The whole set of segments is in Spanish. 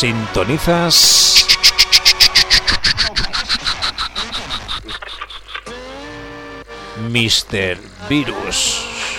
Sintonizas Mr. Virus.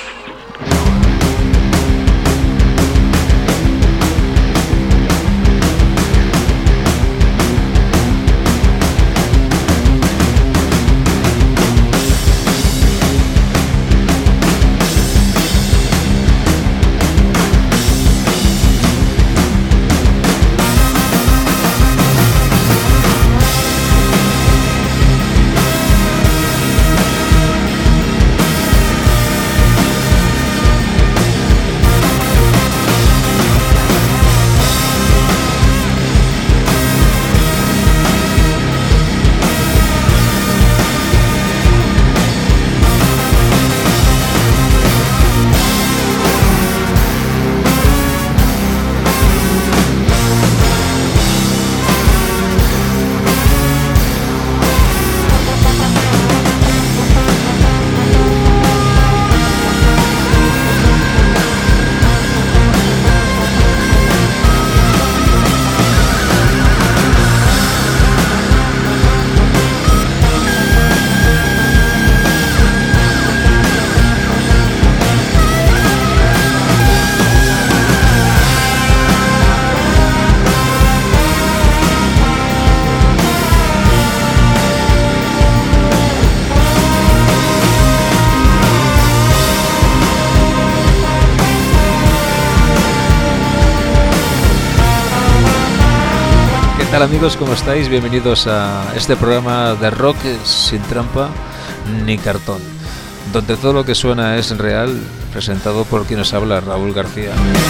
Hola amigos, ¿cómo estáis? Bienvenidos a este programa de rock sin trampa ni cartón, donde todo lo que suena es real, presentado por quien os habla, Raúl García.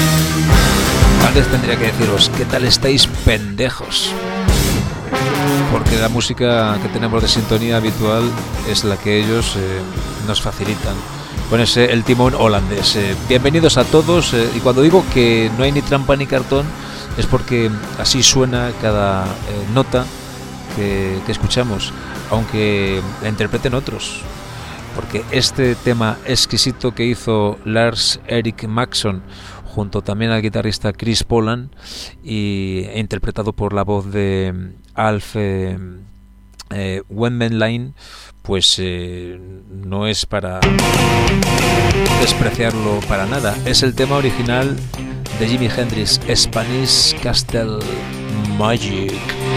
Antes tendría que deciros, ¿qué tal estáis, pendejos? Porque la música que tenemos de sintonía habitual es la que ellos nos facilitan. Con el timón holandés. Bienvenidos a todos, y cuando digo que no hay ni trampa ni cartón, es porque así suena cada nota que escuchamos, aunque la interpreten otros. Porque este tema exquisito que hizo Lars Erik Maxson, junto también al guitarrista Chris Poland, e interpretado por la voz de Alf Wenmenlein, pues no es para despreciarlo para nada. Es el tema original de Jimi Hendrix, Spanish Castle Magic.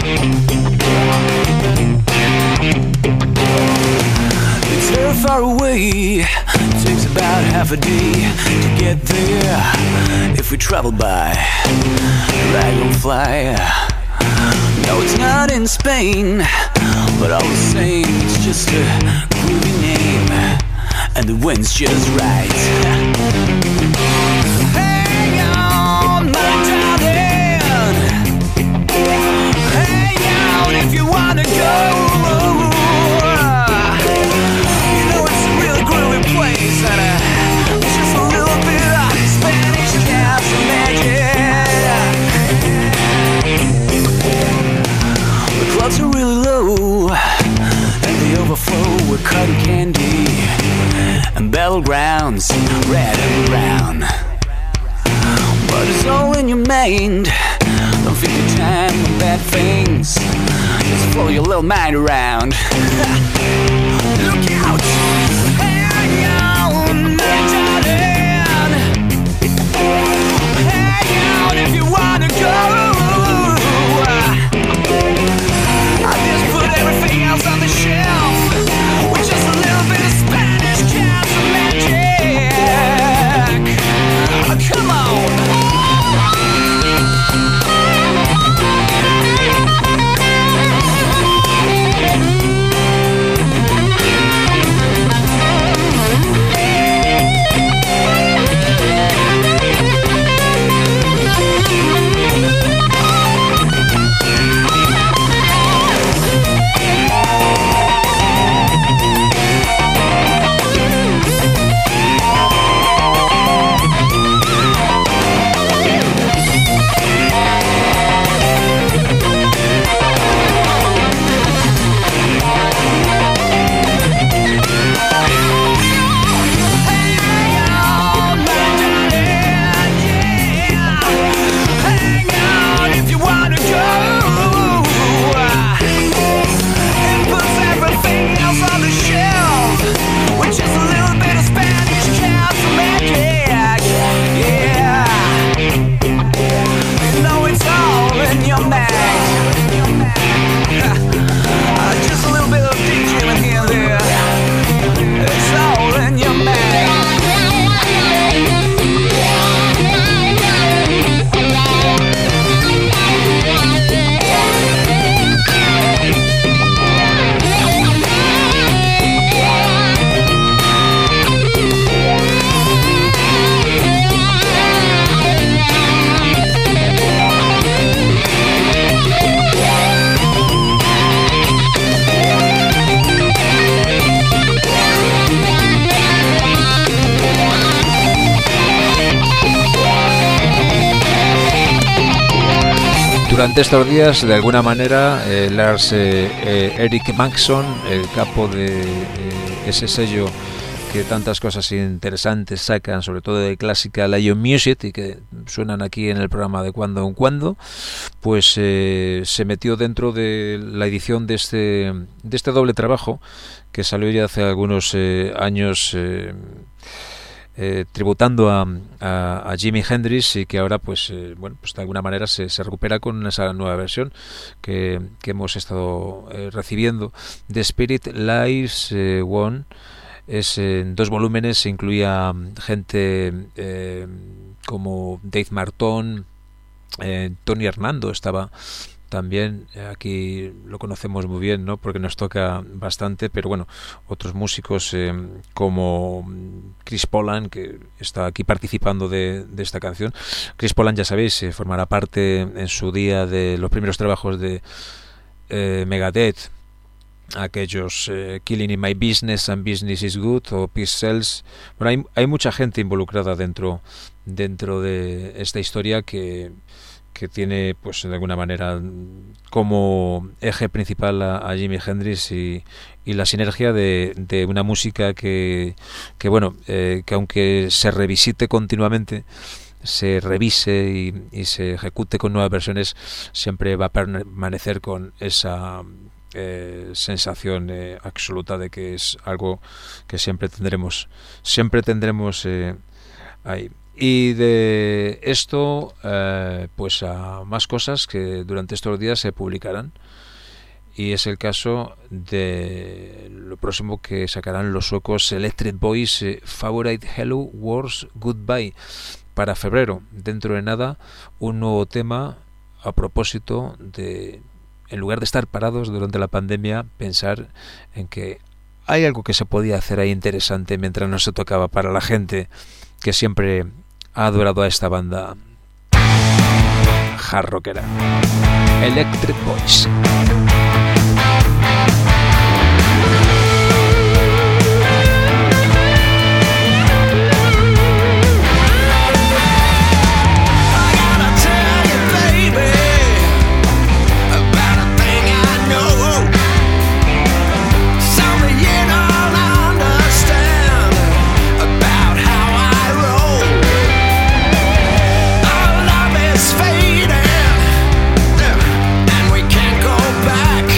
It's very far away, it takes about half a day to get there. If we travel by dragonfly. No, it's not in Spain, but all the same, it's just a groovy name, and the wind's just right. Hang on, my darling, hang on if you wanna go. You know it's a really groovy place, and just a little bit of Spanish castle magic. The clubs are really low, and they overflow with cotton candy and battlegrounds, red and brown. But it's all in your mind. Don't think the time on bad things. Just flow your little mind around. Look out! Hang on, my darling. Hang on if you wanna go. Everything else on the shelf with just a little bit of Spanish castle magic. Oh, come on. Durante estos días, de alguna manera, Lars Erik Magnusson, el capo de ese sello que tantas cosas interesantes sacan, sobre todo de clásica Lion Music, y que suenan aquí en el programa de cuando en cuando, pues se metió dentro de la edición de este doble trabajo que salió ya hace algunos años, tributando a Jimi Hendrix, y que ahora pues pues de alguna manera se recupera con esa nueva versión que hemos estado recibiendo. The Spirit Lives On es en 2 volúmenes, se incluía gente como Dave Martin, Tony Hernando estaba también, aquí lo conocemos muy bien, ¿no?, porque nos toca bastante, pero bueno, otros músicos como Chris Poland, que está aquí participando de esta canción. Chris Poland, ya sabéis, formará parte en su día de los primeros trabajos de Megadeth, aquellos Killing in My Business and Business is Good o Peace Sells. Bueno, hay mucha gente involucrada dentro de esta historia que tiene, pues de alguna manera, como eje principal a Jimi Hendrix y la sinergia de una música que aunque se revisite continuamente, se revise y se ejecute con nuevas versiones, siempre va a permanecer con esa sensación absoluta de que es algo que siempre tendremos ahí. Y de esto pues a más cosas que durante estos días se publicarán, y es el caso de lo próximo que sacarán los suecos Electric Boys, Favorite Hello Wars Goodbye, para febrero. Dentro de nada, un nuevo tema a propósito de, en lugar de estar parados durante la pandemia, pensar en que hay algo que se podía hacer ahí interesante mientras no se tocaba, para la gente que siempre ha adorado a esta banda hard rockera. Electric Boys. Fading, and we can't go back.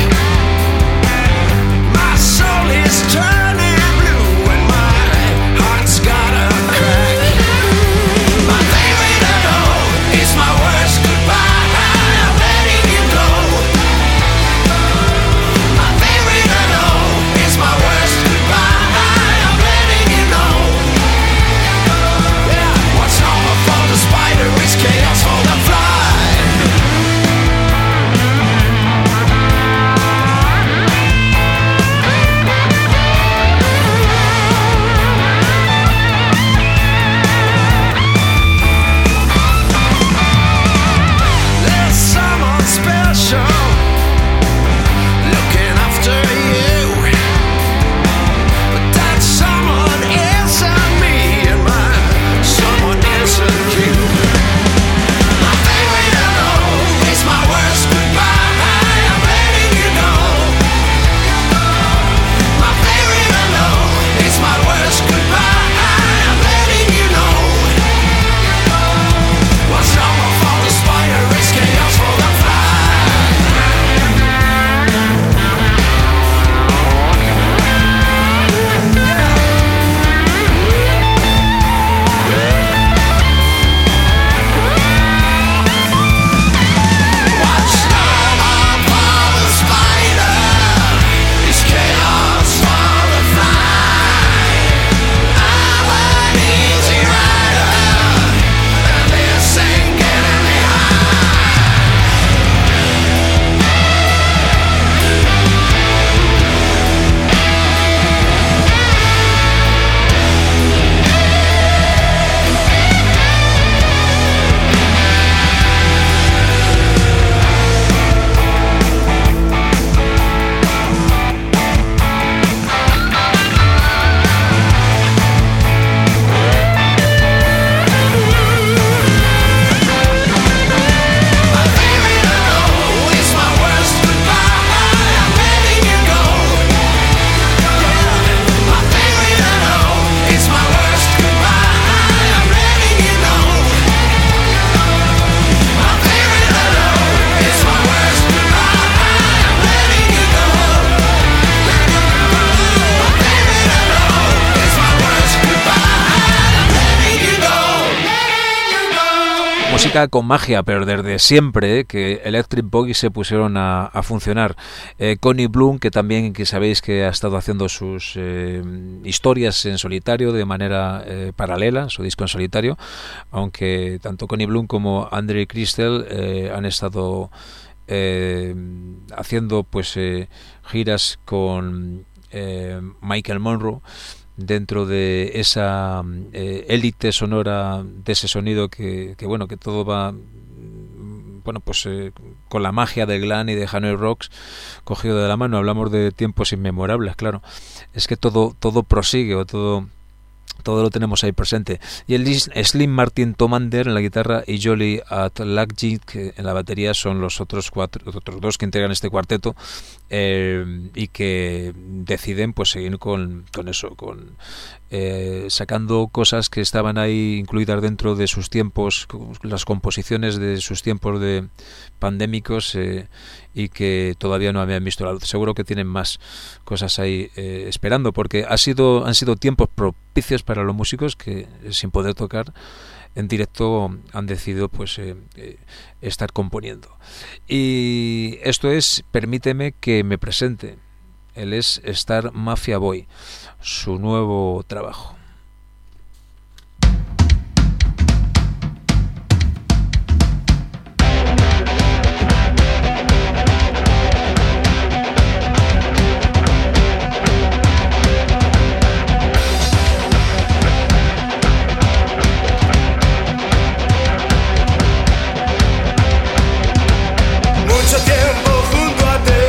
música con magia, pero desde siempre que Electric Boogie se pusieron a funcionar. Connie Bloom, que también que sabéis que ha estado haciendo sus historias en solitario de manera paralela, su disco en solitario, aunque tanto Connie Bloom como Andre Cristel han estado haciendo pues giras con Michael Monroe dentro de esa élite sonora, de ese sonido que bueno, que todo va pues con la magia del glam y de Hanoi Rocks cogido de la mano. Hablamos de tiempos inmemorables, claro. Es que todo prosigue, o todo lo tenemos ahí presente. Y el Slim Martin Tomander en la guitarra y Jolie Atlakjik en la batería son los otros dos que integran este cuarteto, y que deciden pues seguir con eso, sacando cosas que estaban ahí incluidas dentro de sus tiempos, las composiciones de sus tiempos de pandémicos, y que todavía no habían visto la luz. Seguro que tienen más cosas ahí esperando, porque han sido tiempos propicios para los músicos que, sin poder tocar en directo, han decidido pues estar componiendo. Y esto es Permíteme que me presente. Él es Star Mafia Boy, su nuevo trabajo.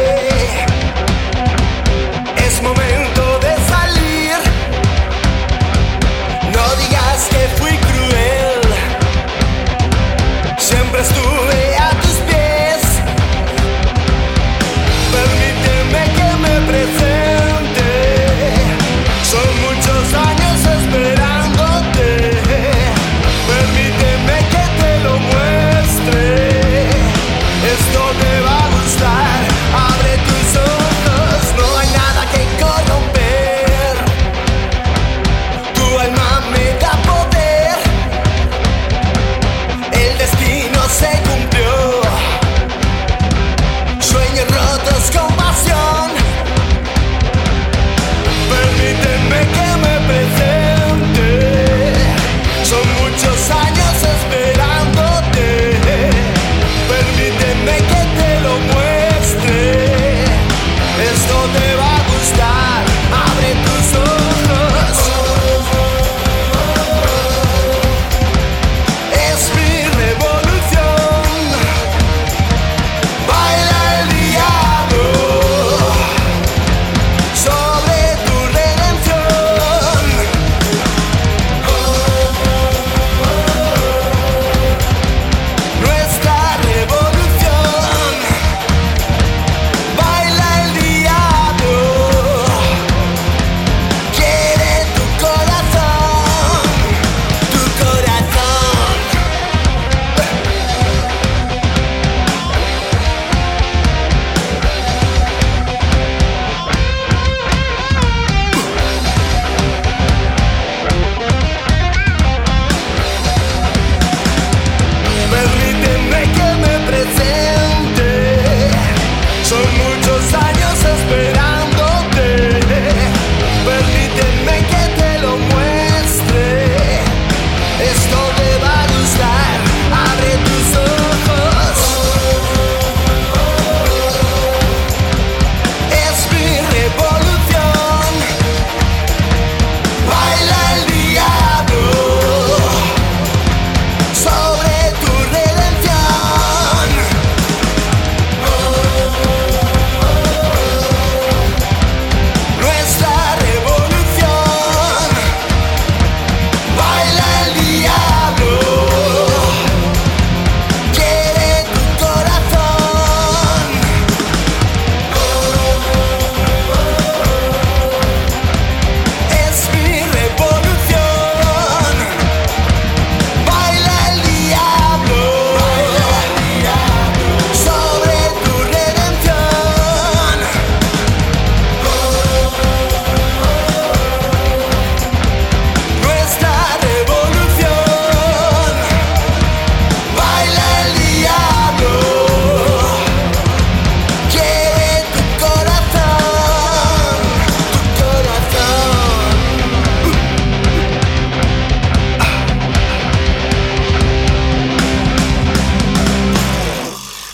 Momento de salir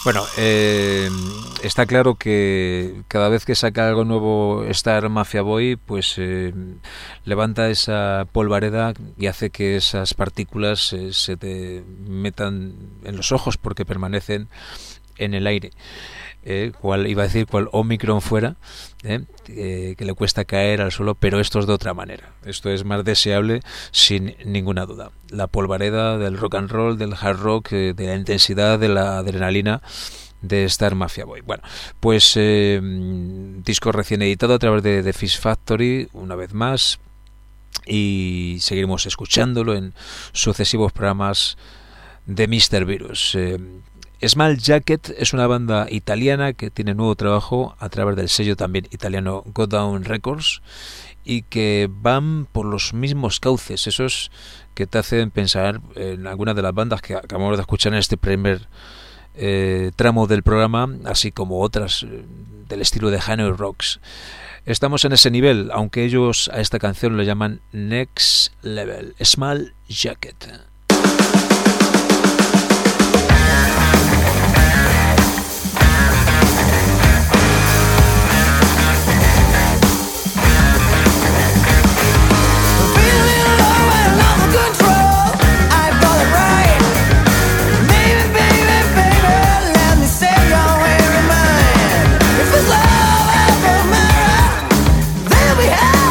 Bueno, está claro que cada vez que saca algo nuevo Star Mafia Boy, pues levanta esa polvareda y hace que esas partículas se te metan en los ojos porque permanecen en el aire. Cual Omicron fuera, que le cuesta caer al suelo, pero esto es de otra manera. Esto es más deseable sin ninguna duda. La polvareda del rock and roll, del hard rock, de la intensidad, de la adrenalina de Star Mafia Boy. Bueno, pues disco recién editado a través de Fish Factory, una vez más, y seguiremos escuchándolo en sucesivos programas de Mr. Virus. Small Jacket es una banda italiana que tiene nuevo trabajo a través del sello también italiano Go Down Records y que van por los mismos cauces, esos que te hacen pensar en algunas de las bandas que acabamos de escuchar en este primer tramo del programa, así como otras del estilo de Hanoi Rocks. Estamos en ese nivel, aunque ellos a esta canción le llaman Next Level. Small Jacket.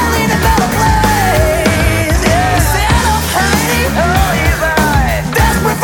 Desperate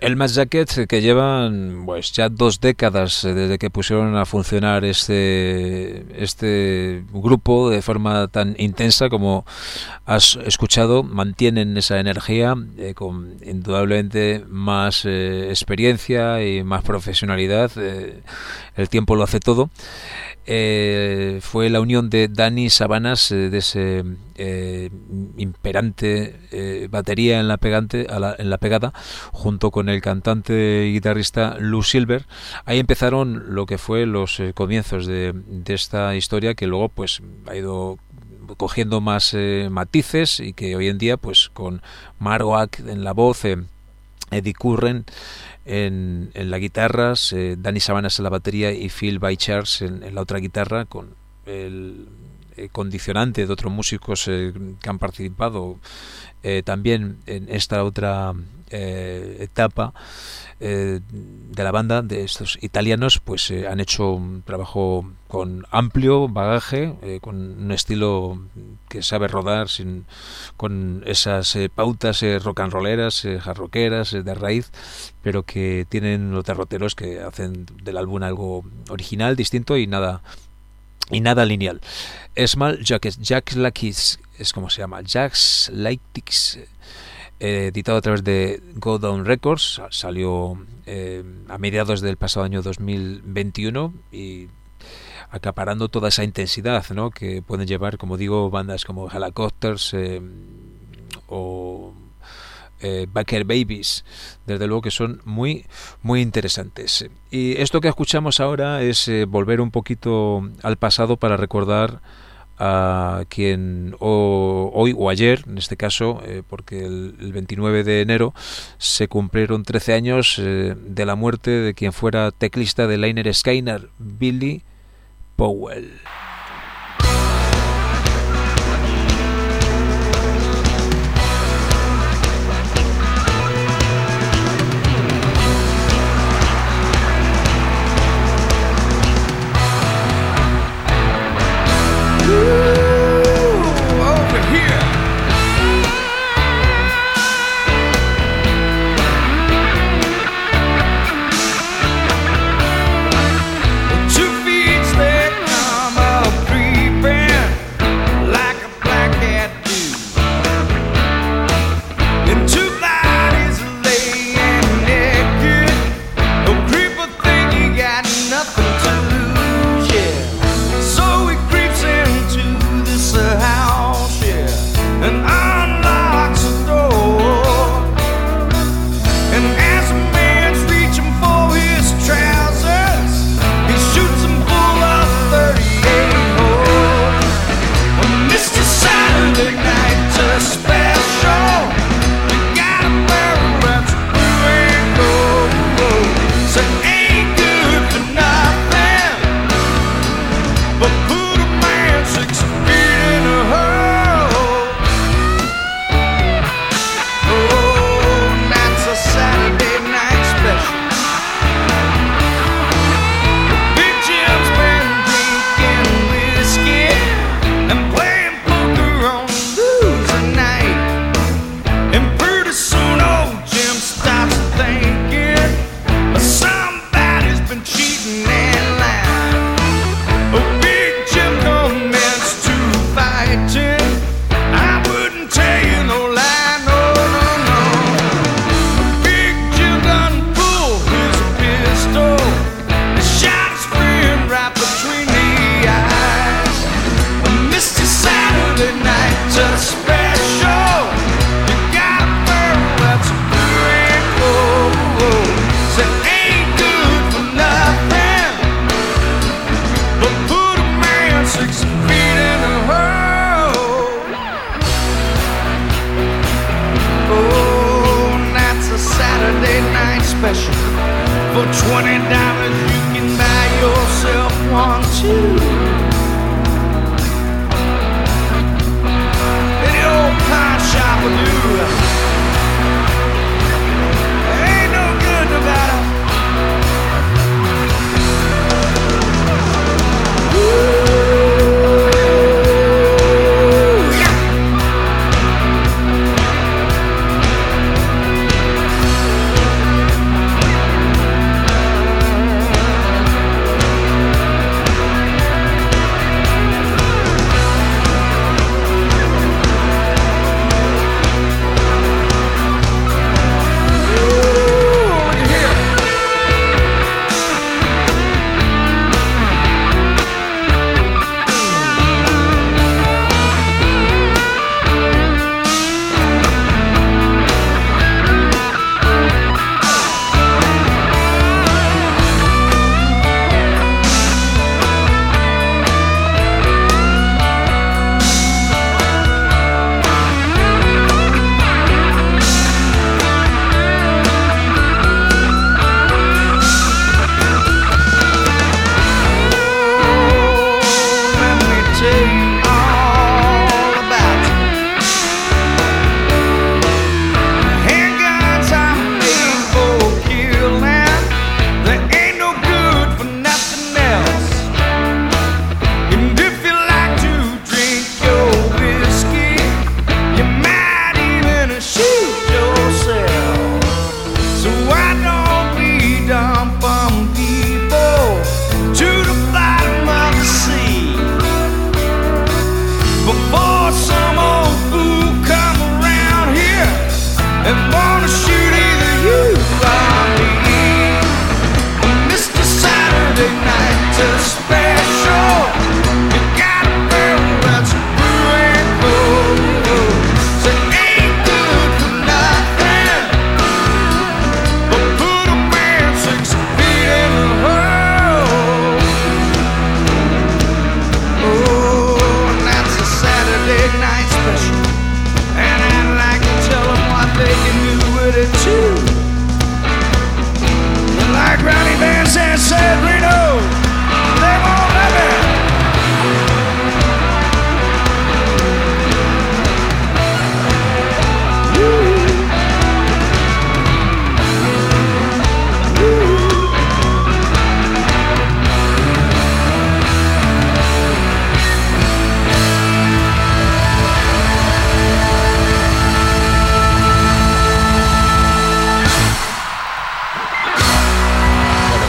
El Mad Jacket, que llevan pues ya 2 décadas desde que pusieron a funcionar este grupo de forma tan intensa como has escuchado, mantienen esa energía con indudablemente más experiencia y más profesionalidad. El tiempo lo hace todo. Fue la unión de Dani Sabanas, de ese imperante batería en la pegada, junto con el cantante y guitarrista Lou Silver. Ahí empezaron lo que fue los comienzos de esta historia, que luego pues ha ido cogiendo más matices, y que hoy en día pues con Marwak en la voz, Eddie Curran en la guitarra, Dani Sabanas en la batería y Phil Baichars en la otra guitarra, con el condicionante de otros músicos que han participado también en esta otra etapa de la banda. De estos italianos pues han hecho un trabajo con amplio bagaje, con un estilo que sabe rodar con esas pautas rock and rolleras, hard rockeras, de raíz, pero que tienen los derroteros que hacen del álbum algo original, distinto y nada lineal. Small Jackets, Jack Lakis es como se llama, Jack's Lakes, editado a través de Go Down Records, salió a mediados del pasado año 2021 y acaparando toda esa intensidad, ¿no?, que pueden llevar, como digo, bandas como Helicopters o Baker Babies. Desde luego que son muy muy interesantes. Y esto que escuchamos ahora es volver un poquito al pasado para recordar a quien hoy o ayer, en este caso, porque el 29 de enero se cumplieron 13 años de la muerte de quien fuera teclista de Lynyrd Skynyrd, Billy Powell.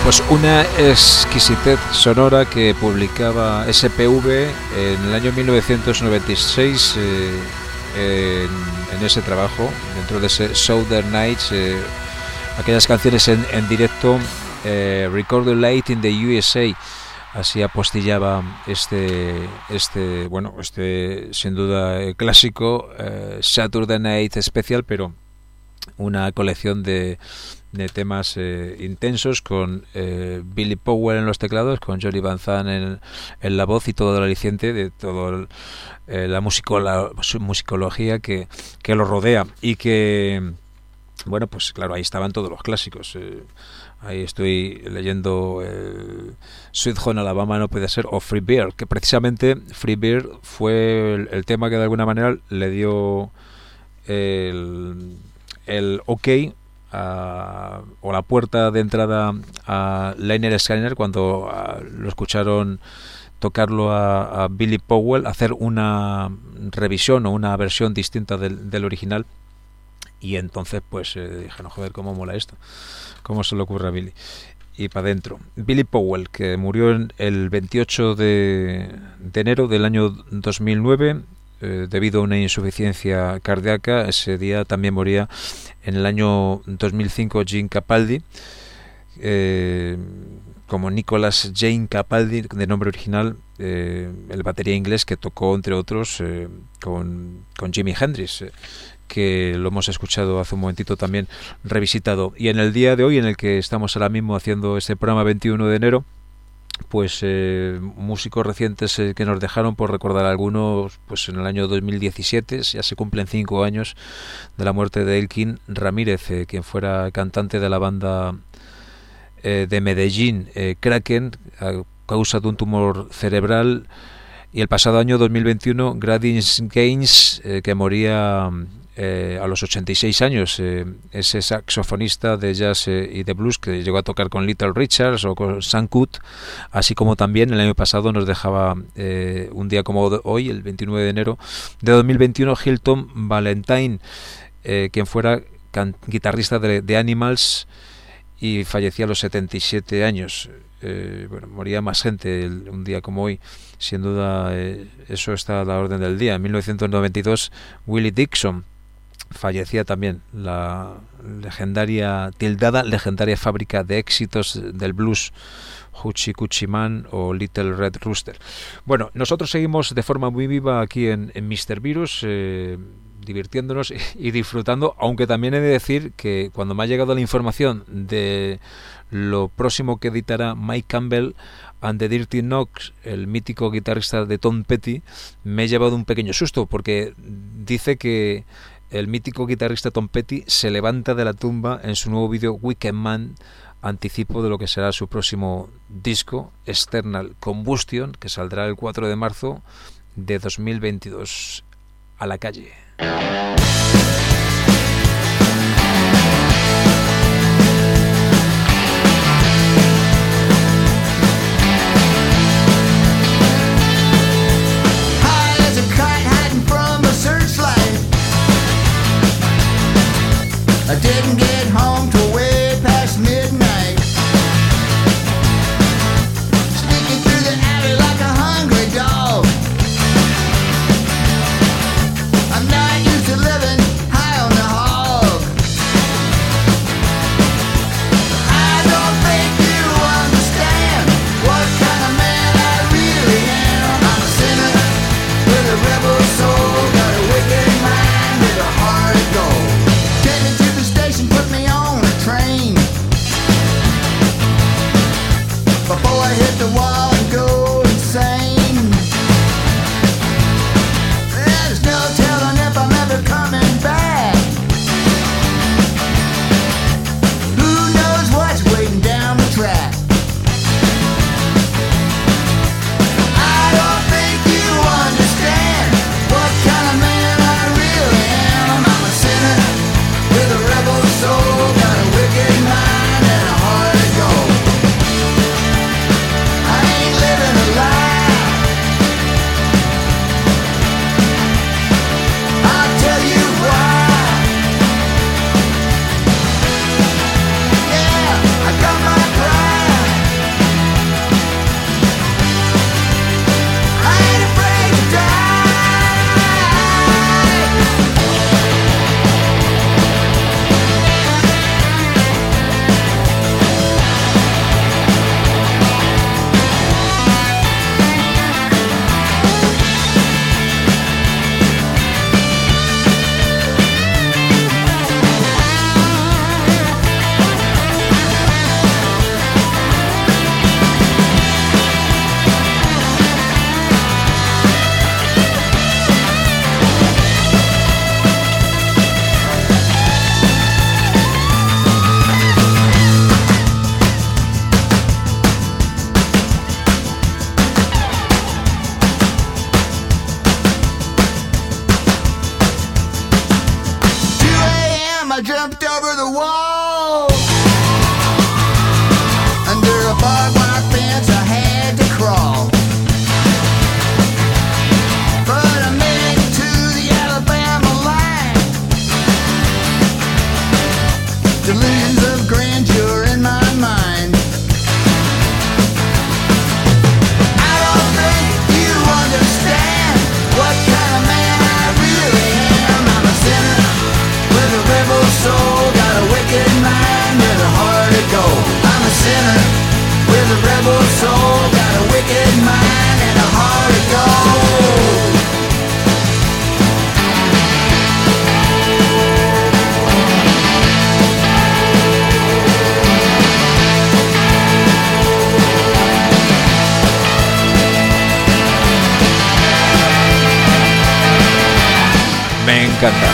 Pues una exquisitez sonora que publicaba SPV en el año 1996 en ese trabajo, dentro de ese Southern Nights, aquellas canciones en directo, Recorded Late in the USA, así apostillaba este sin duda clásico Saturday Night Special, pero una colección de temas intensos con Billy Powell en los teclados, con Johnny Van Zandt en la voz y todo el aliciente de toda la musicología que lo rodea, y que, bueno, pues claro, ahí estaban todos los clásicos. Ahí estoy leyendo Sweet Home Alabama no puede ser, o Free Beer, que precisamente Free Beer fue el tema que de alguna manera le dio el ok o la puerta de entrada a Lynyrd Skynyrd cuando lo escucharon tocarlo a Billy Powell, hacer una revisión o una versión distinta del original, y entonces pues dije, no joder, cómo mola esto, cómo se le ocurre a Billy, y para adentro. Billy Powell, que murió el 28 de enero del año 2009 debido a una insuficiencia cardíaca. Ese día también moría en el año 2005 Gene Capaldi, como Nicholas Jane Capaldi de nombre original, el batería inglés que tocó entre otros con Jimi Hendrix, que lo hemos escuchado hace un momentito también revisitado. Y en el día de hoy, en el que estamos ahora mismo haciendo este programa 21 de enero, pues músicos recientes que nos dejaron, por recordar algunos, pues en el año 2017 ya se cumplen 5 años de la muerte de Elkin Ramírez, quien fuera cantante de la banda de Medellín, Kraken, a causa de un tumor cerebral. Y el pasado año 2021 Gradins Gaines, que moría a los 86 años, ese saxofonista de jazz y de blues que llegó a tocar con Little Richards o con Sam Cooke, así como también el año pasado nos dejaba un día como hoy, el 29 de enero de 2021, Hilton Valentine, quien fuera guitarrista de Animals, y fallecía a los 77 años. Bueno, moría más gente un día como hoy, sin duda. Eso está a la orden del día. En 1992 Willie Dixon fallecía también, la legendaria fábrica de éxitos del blues, Hoochie Coochie Man o Little Red Rooster. Bueno, nosotros seguimos de forma muy viva aquí en Mr. Virus, divirtiéndonos y disfrutando, aunque también he de decir que cuando me ha llegado la información de lo próximo que editará Mike Campbell and the Dirty Knocks, el mítico guitarrista de Tom Petty, me he llevado un pequeño susto, porque dice que el mítico guitarrista Tom Petty se levanta de la tumba en su nuevo vídeo Wicked Man, anticipo de lo que será su próximo disco, External Combustion, que saldrá el 4 de marzo de 2022. A la calle. I didn't get home till way past midnight. Sneaking through the alley like a hungry dog. I'm not used to living I jumped over the wall. Under a barbed wire fence I had to crawl. But I made it to the Alabama line. Delusions of grandeur in my mind. I don't think you understand what kind of man I really am. I'm a sinner with a rebel soul, got a wicked mind with a heart of gold. I'm a sinner with a rebel soul, got a wicked mind and a heart of gold. Me encanta.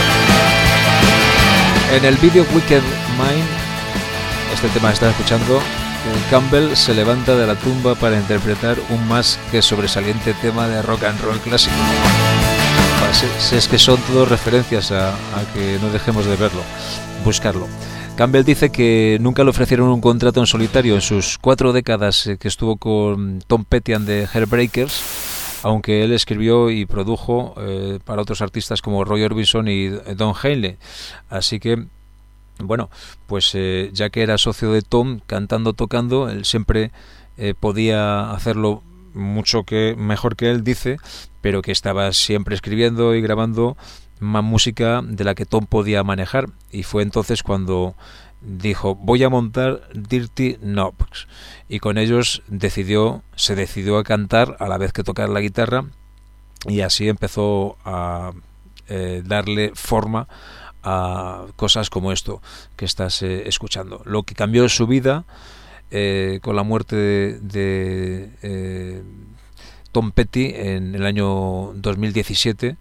En el vídeo Wicked Mind, este tema que estás escuchando, Campbell se levanta de la tumba para interpretar un más que sobresaliente tema de rock and roll clásico. Si es que son todas referencias a que no dejemos de verlo, buscarlo. Campbell dice que nunca le ofrecieron un contrato en solitario en sus 4 décadas que estuvo con Tom Petty and the Heartbreakers, aunque él escribió y produjo para otros artistas como Roy Orbison y Don Henley. Así que, bueno, pues ya que era socio de Tom, cantando, tocando, él siempre podía hacerlo mejor que él, dice, pero que estaba siempre escribiendo y grabando más música de la que Tom podía manejar. Y fue entonces cuando dijo: voy a montar Dirty Knobs, y con ellos se decidió a cantar a la vez que tocar la guitarra, y así empezó a darle forma a cosas como esto que estás escuchando. Lo que cambió su vida con la muerte de Tom Petty en el año 2017,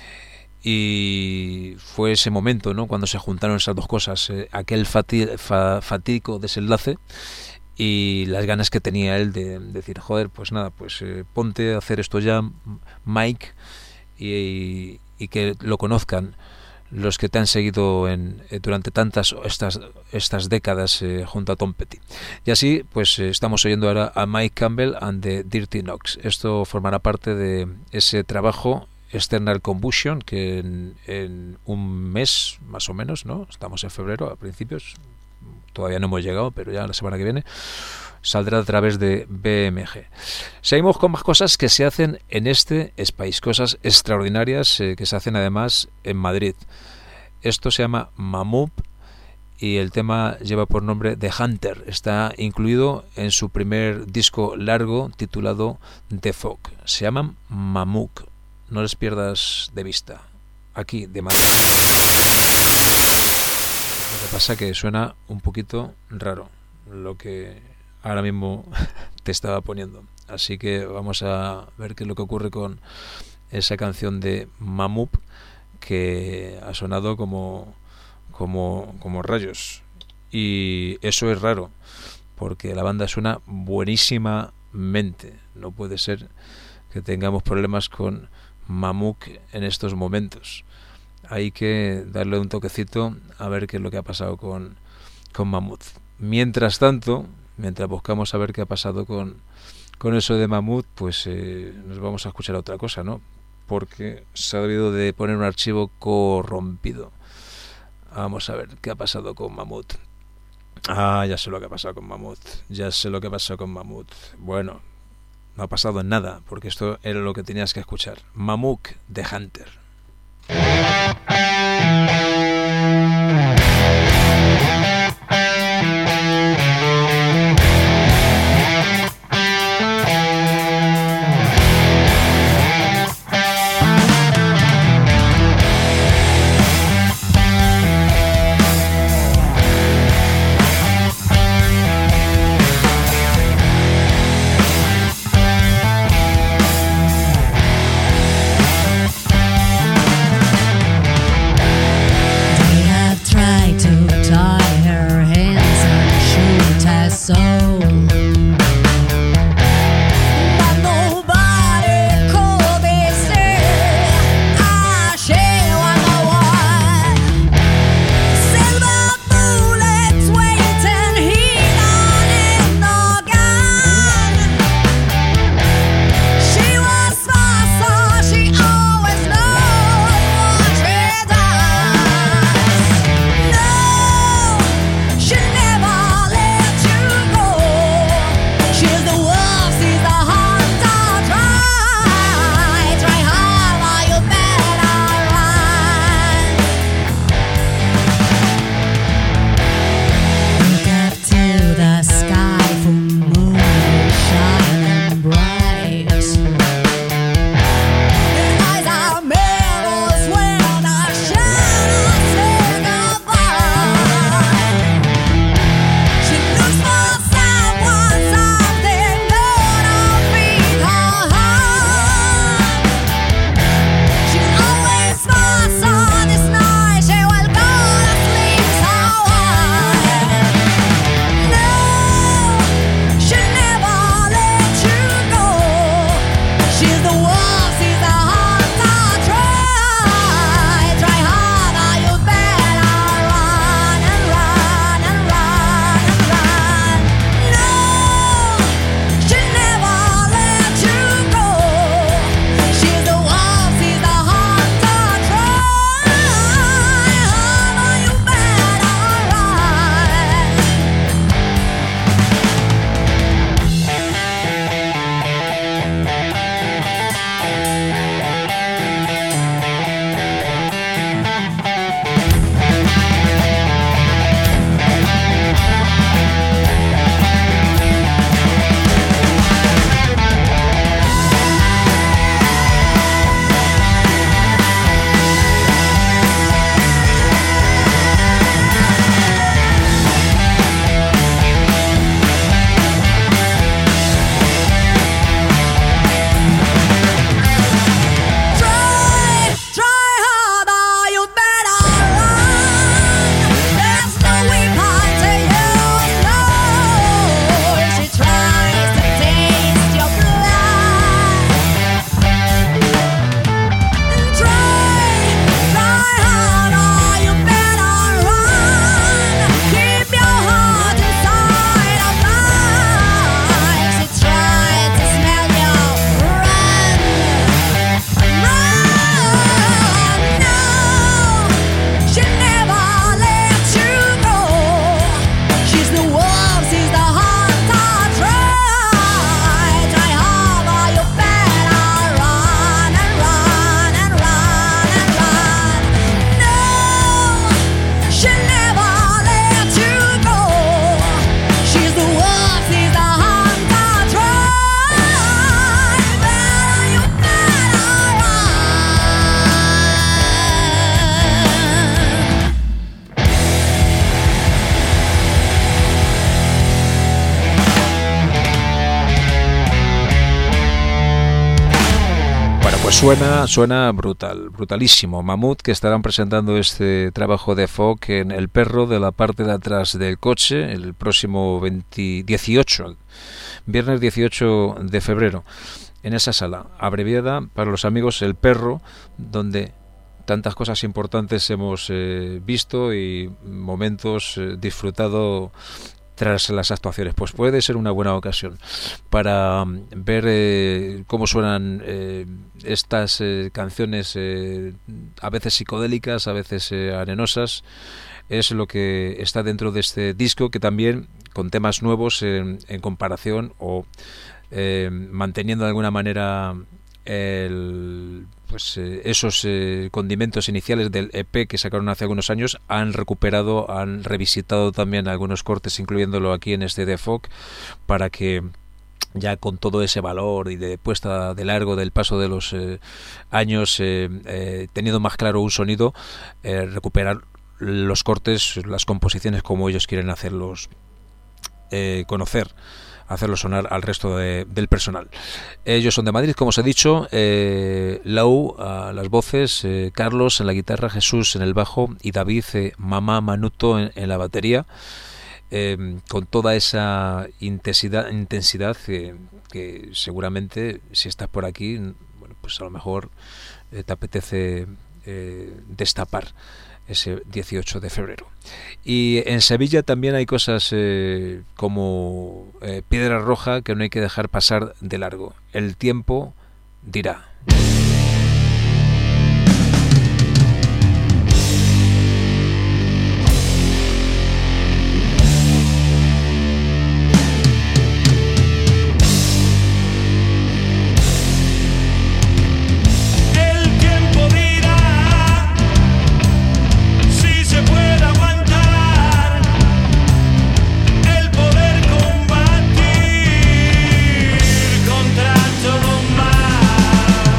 y fue ese momento, ¿no?, cuando se juntaron esas dos cosas, aquel fatídico desenlace y las ganas que tenía él de decir: joder, pues nada, pues ponte a hacer esto ya, Mike, y que lo conozcan los que te han seguido durante tantas estas décadas junto a Tom Petty. Y así pues estamos oyendo ahora a Mike Campbell and the Dirty Knobs. Esto formará parte de ese trabajo External Combustion, que en un mes más o menos, ¿no?, estamos en febrero a principios, todavía no hemos llegado, pero ya la semana que viene saldrá a través de BMG. Seguimos con más cosas que se hacen en este Space, cosas extraordinarias que se hacen además en Madrid. Esto se llama Mammoth y el tema lleva por nombre The Hunter. Está incluido en su primer disco largo titulado The Fog. Se llaman Mammoth. No les pierdas de vista. Aquí, de Madrid. Lo que pasa que suena un poquito raro lo que ahora mismo te estaba poniendo. Así que vamos a ver qué es lo que ocurre con esa canción de Mammoth, que ha sonado como rayos. Y eso es raro, porque la banda suena buenísimamente. No puede ser que tengamos problemas con Mammoth en estos momentos. Hay que darle un toquecito a ver qué es lo que ha pasado con Mammoth. Mientras tanto, mientras buscamos a ver qué ha pasado con eso de Mammoth, pues nos vamos a escuchar otra cosa, ¿no? Porque se ha debido de poner un archivo corrompido. Vamos a ver qué ha pasado con Mammoth. Ya sé lo que ha pasado con Mammoth. Bueno, no ha pasado nada, porque esto era lo que tenías que escuchar. Mammoth, The Hunter. Suena brutal, brutalísimo. Mammoth, que estarán presentando este trabajo de folk en El Perro, de la parte de atrás del coche, el próximo 18, viernes 18 de febrero, en esa sala abreviada para los amigos El Perro, donde tantas cosas importantes hemos visto y momentos disfrutado tras las actuaciones. Pues puede ser una buena ocasión para ver cómo suenan estas canciones, a veces psicodélicas, a veces arenosas. Es lo que está dentro de este disco, que también con temas nuevos en comparación o manteniendo de alguna manera esos condimentos iniciales del EP que sacaron hace algunos años. Han recuperado, han revisitado también algunos cortes, incluyéndolo aquí en este The Folk, para que ya con todo ese valor y de puesta de largo del paso de los años, teniendo más claro un sonido, recuperar los cortes, las composiciones como ellos quieren hacerlos conocer, hacerlo sonar al resto del personal. Ellos son de Madrid, como os he dicho. Lau a las voces, Carlos en la guitarra, Jesús en el bajo y David Mamá Manuto en la batería, con toda esa intensidad que seguramente, si estás por aquí, bueno, pues a lo mejor te apetece destapar ese 18 de febrero. Y en Sevilla también hay cosas como Piedra Roja, que no hay que dejar pasar de largo. El tiempo dirá. Contra todo mal.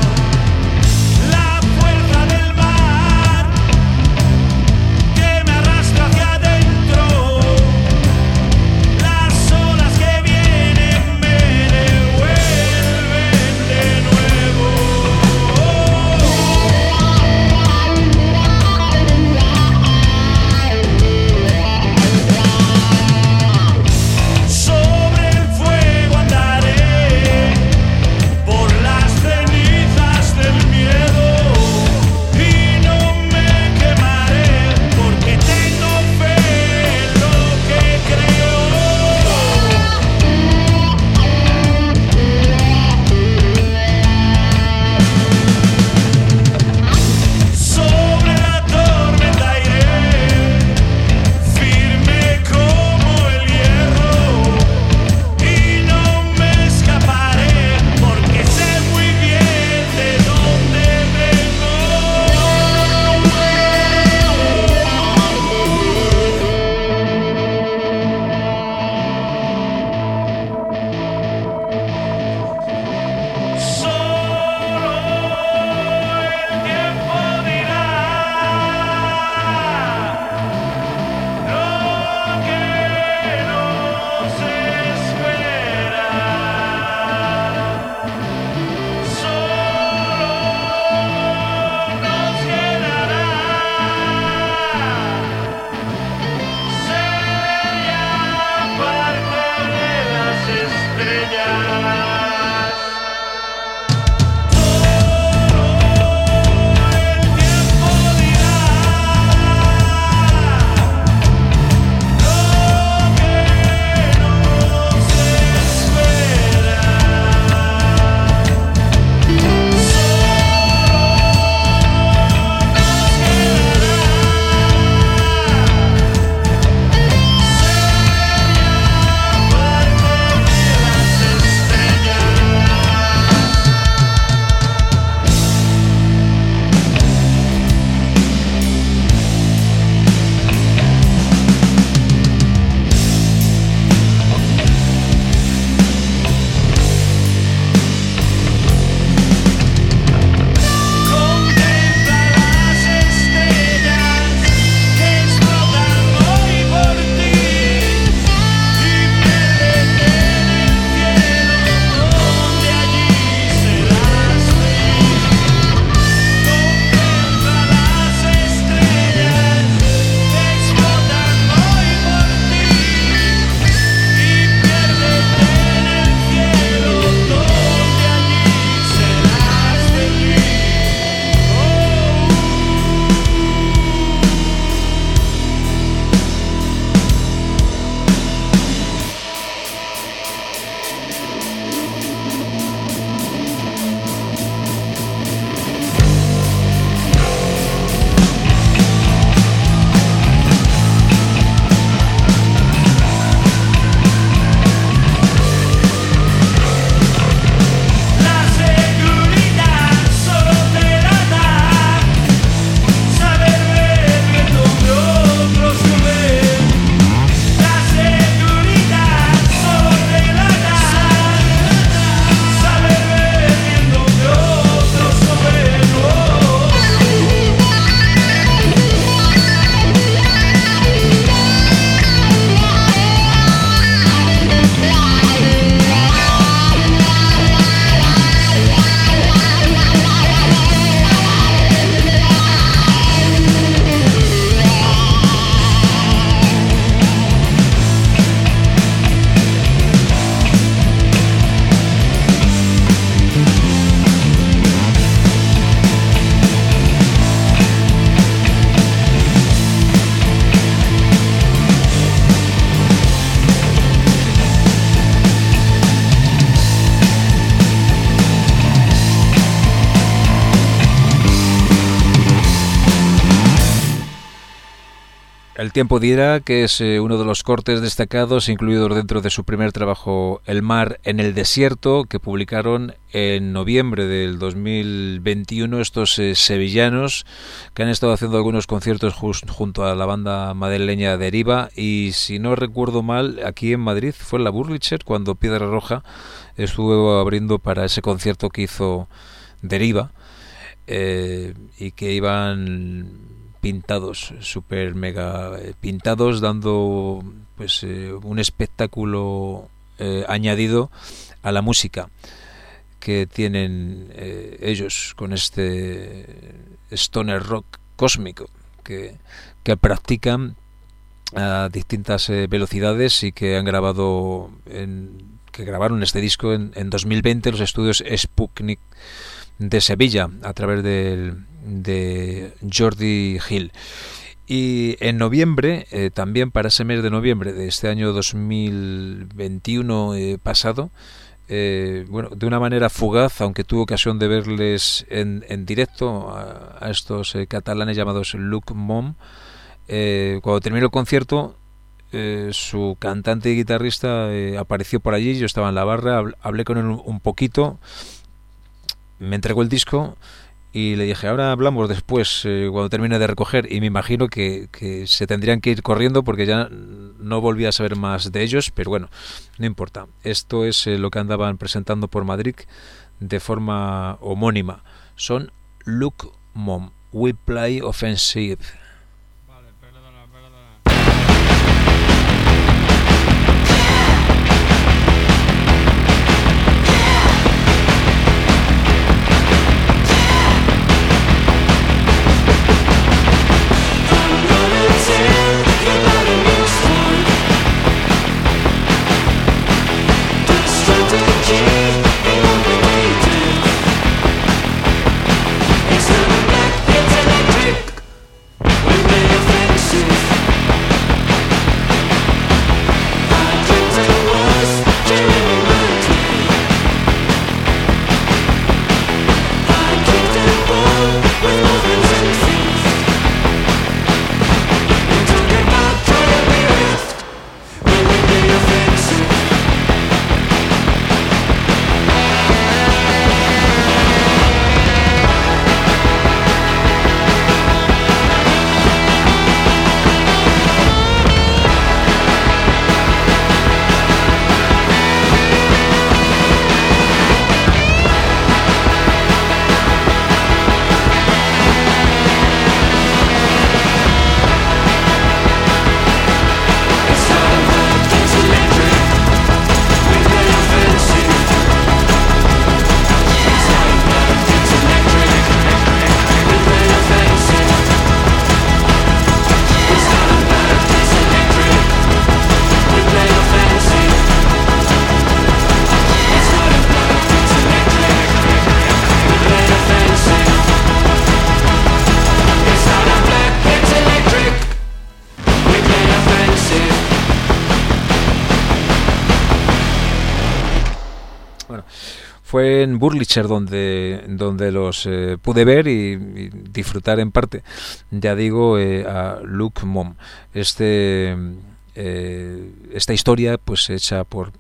El tiempo dirá que es uno de los cortes destacados incluidos dentro de su primer trabajo El mar en el desierto, que publicaron en noviembre del 2021 estos sevillanos, que han estado haciendo algunos conciertos junto a la banda madrileña Deriva, y si no recuerdo mal, aquí en Madrid fue en la Burlicher cuando Piedra Roja estuvo abriendo para ese concierto que hizo Deriva, y que iban pintados, super mega pintados, dando pues un espectáculo añadido a la música que tienen ellos con este stoner rock cósmico que practican a distintas velocidades, y que han grabado que grabaron este disco en 2020 en los estudios Sputnik de Sevilla a través de Jordi Hill. Y en noviembre, también para ese mes de noviembre de este año 2021 pasado, bueno, de una manera fugaz, aunque tuve ocasión de verles en directo a estos catalanes llamados Luc Mom, cuando terminó el concierto, su cantante y guitarrista apareció por allí. Yo estaba en la barra, hablé con él un poquito, me entregó el disco y le dije, ahora hablamos después, cuando termine de recoger, y me imagino que se tendrían que ir corriendo porque ya no volví a saber más de ellos, pero bueno, no importa. Esto es lo que andaban presentando por Madrid de forma homónima. Son Luc Mom, We Play Offensive. Fue en Burlicher donde los pude ver y disfrutar en parte. Ya digo, a Luc Mom. Esta historia pues hecha por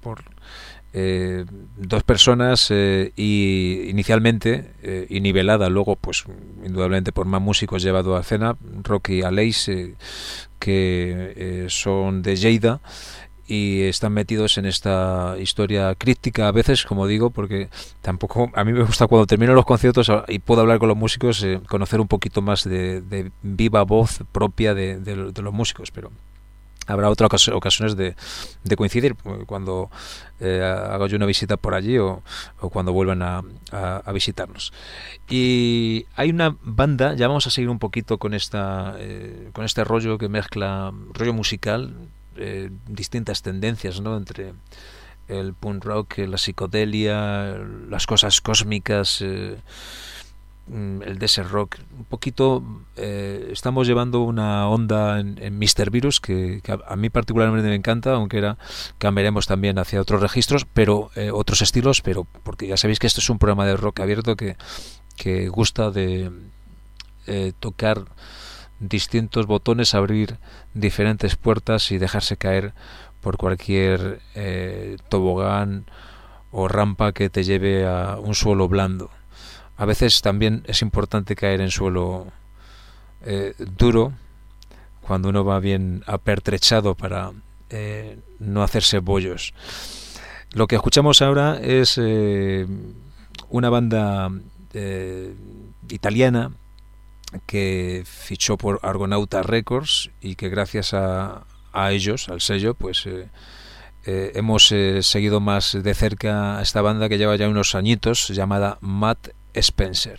dos personas, y inicialmente y nivelada luego pues indudablemente por más músicos llevado a escena, Rocky Aleix, que son de Lleida y están metidos en esta historia críptica a veces, como digo, porque tampoco a mí me gusta cuando termino los conciertos y puedo hablar con los músicos, conocer un poquito más de viva voz propia de los músicos, pero habrá otras ocasiones de coincidir cuando haga yo una visita por allí o cuando vuelvan a visitarnos. Y hay una banda, ya vamos a seguir un poquito con este rollo que mezcla rollo musical, distintas tendencias, ¿no?, entre el punk rock, la psicodelia, las cosas cósmicas, el desert rock. Un poquito estamos llevando una onda en Mr. Virus que a mí particularmente me encanta, aunque cambiaremos también hacia otros registros, pero otros estilos, pero porque ya sabéis que esto es un programa de rock abierto que gusta de tocar distintos botones, abrir diferentes puertas y dejarse caer por cualquier tobogán o rampa que te lleve a un suelo blando. A veces también es importante caer en suelo duro cuando uno va bien apertrechado para no hacerse bollos. Lo que escuchamos ahora es una banda italiana que fichó por Argonauta Records y que gracias a ellos, al sello, pues hemos seguido más de cerca a esta banda que lleva ya unos añitos, llamada Matt Spencer.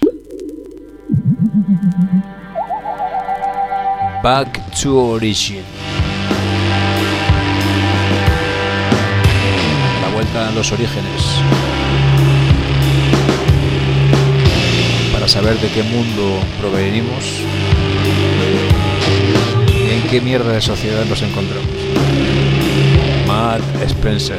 Back to Origin. La vuelta a los orígenes. Para saber de qué mundo provenimos y en qué mierda de sociedad nos encontramos. Matt Spencer.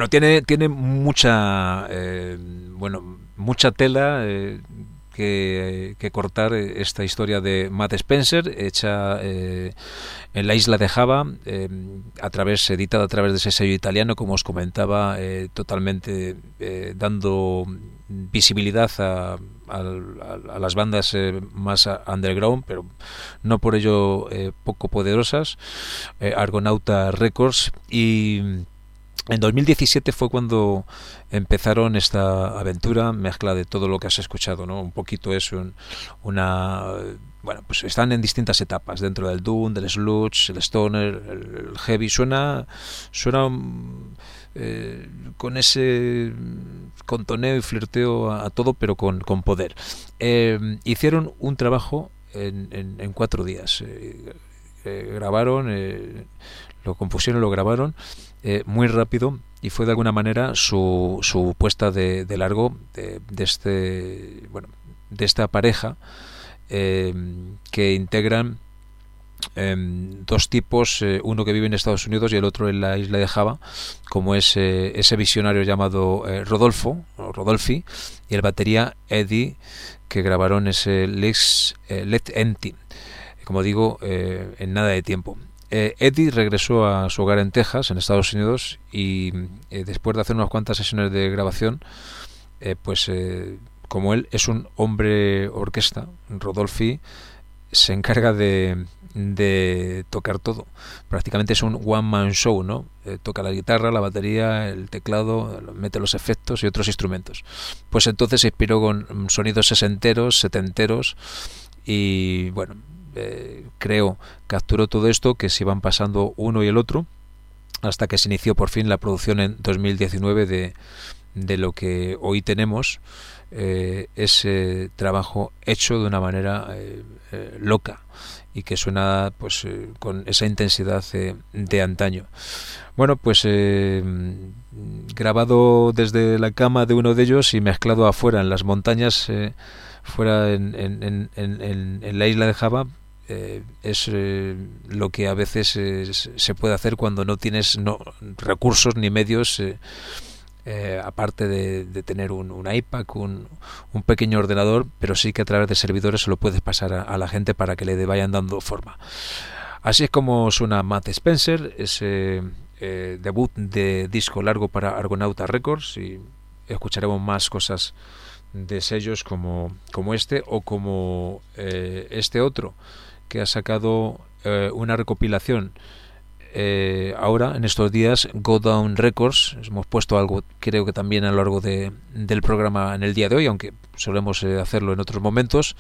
Bueno, tiene mucha mucha tela que cortar esta historia de Matt Spencer, hecha en la isla de Java, editada a través de ese sello italiano, como os comentaba, totalmente dando visibilidad a las bandas más underground, pero no por ello poco poderosas, Argonauta Records. Y en 2017 fue cuando empezaron esta aventura, mezcla de todo lo que has escuchado, ¿no? Un poquito es bueno, pues están en distintas etapas dentro del doom, del sludge, el stoner, el heavy. Suena con ese contoneo y flirteo a todo, pero con poder. Hicieron un trabajo en 4 días. Grabaron, lo compusieron, lo grabaron muy rápido, y fue de alguna manera su puesta de largo de esta pareja que integran 2 tipos, uno que vive en Estados Unidos y el otro en la isla de Java, como es ese visionario llamado Rodolfi, y el batería Eddie, que grabaron ese Let Empty, como digo, en nada de tiempo. Eddie regresó a su hogar en Texas, en Estados Unidos, y después de hacer unas cuantas sesiones de grabación, como él es un hombre orquesta, Rodolfi se encarga de tocar todo. Prácticamente es un one man show, ¿no? Toca la guitarra, la batería, el teclado, mete los efectos y otros instrumentos. Pues entonces se inspiró con sonidos sesenteros, setenteros, y bueno, capturó todo esto, que se iban pasando uno y el otro, hasta que se inició por fin la producción en 2019 de lo que hoy tenemos, ese trabajo hecho de una manera loca, y que suena pues con esa intensidad de antaño. Bueno, pues grabado desde la cama de uno de ellos y mezclado afuera en las montañas, fuera en la isla de Java, es lo que a veces se puede hacer cuando no tienes recursos ni medios, aparte de tener un iPad, un pequeño ordenador, pero sí que a través de servidores se lo puedes pasar a la gente para que le vayan dando forma. Así es como suena Matt Spencer, ese debut de disco largo para Argonauta Records, y escucharemos más cosas de sellos como este, o como este otro que ha sacado una recopilación ahora en estos días, Go Down Records. Hemos puesto algo, creo que también a lo largo del programa en el día de hoy, aunque solemos hacerlo en otros momentos.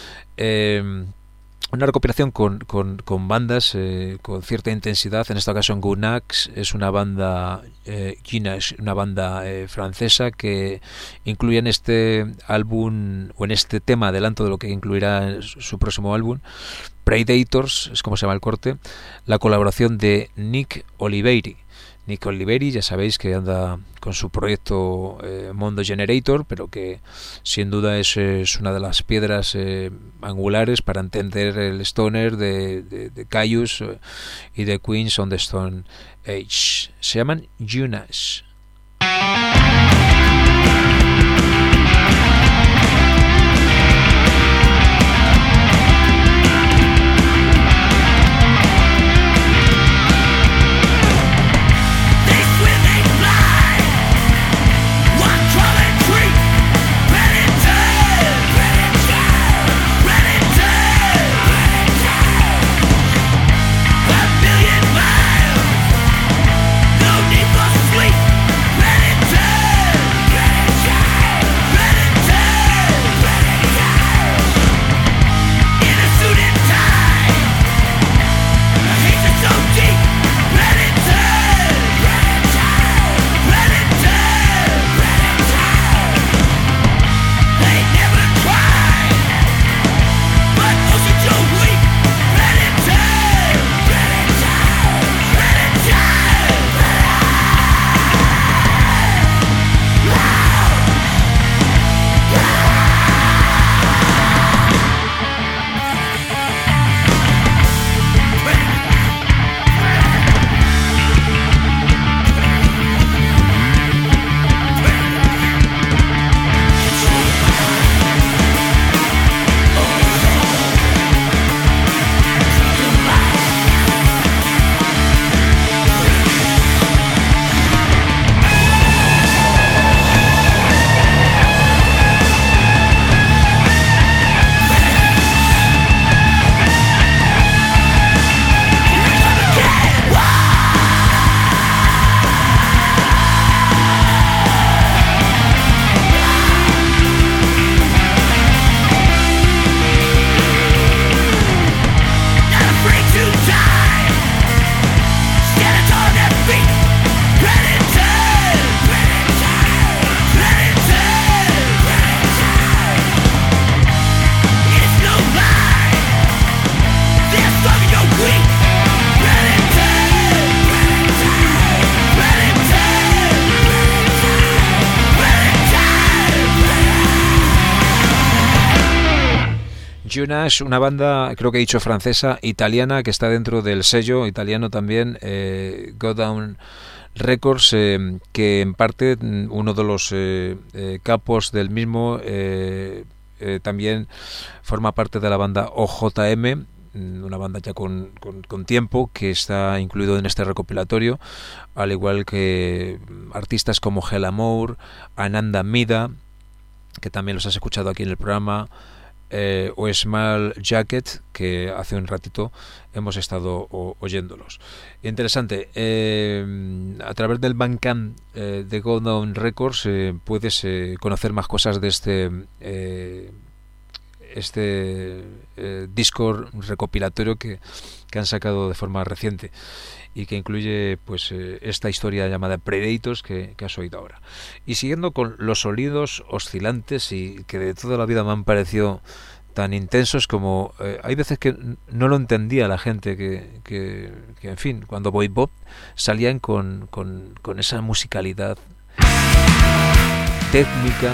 Una recopilación con bandas con cierta intensidad. En esta ocasión Gunax es una banda francesa, que incluye en este álbum, o en este tema, adelanto de lo que incluirá su próximo álbum, Predators es como se llama el corte, la colaboración de Nick Oliveri. Nick Oliveri, ya sabéis que anda con su proyecto Mondo Generator, pero que sin duda es una de las piedras angulares para entender el stoner de Caius y de Queens on the Stone Age. Se llaman Yunas. Sleep. Jonas, una banda, creo que he dicho francesa, italiana, que está dentro del sello italiano también, Go Down Records, que en parte uno de los capos del mismo también forma parte de la banda OJM, una banda ya con tiempo, que está incluido en este recopilatorio, al igual que artistas como Hella Moore, Ananda Mida, que también los has escuchado aquí en el programa, o Small Jacket, que hace un ratito hemos estado oyéndolos. Interesante. A través del Bandcamp de Go Down Records puedes conocer más cosas de este disco recopilatorio que han sacado de forma reciente y que incluye pues esta historia llamada Predators que has oído ahora. Y siguiendo con los sonidos oscilantes y que de toda la vida me han parecido tan intensos, como hay veces que no lo entendía la gente que en fin, cuando Boy Bob salían con esa musicalidad técnica,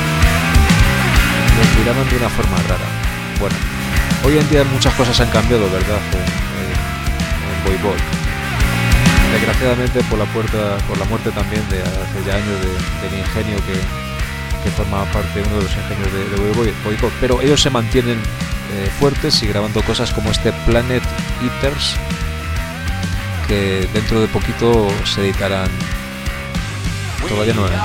lo miraban de una forma rara. Bueno, hoy en día muchas cosas han cambiado, ¿verdad? En Boy Boy. Desgraciadamente por la muerte también de hace ya años del ingenio que formaba parte, uno de los ingenios de Boy Boy, pero ellos se mantienen fuertes y grabando cosas como este Planet Eaters, que dentro de poquito se editarán. Todavía no lo han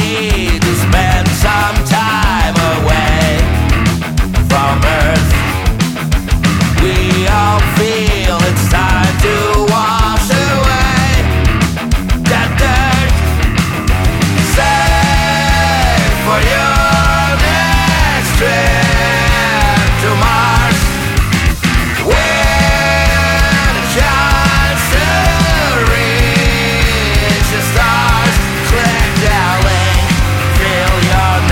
hecho. For your next trip to Mars, when a chance to reach the stars, click that link, fill your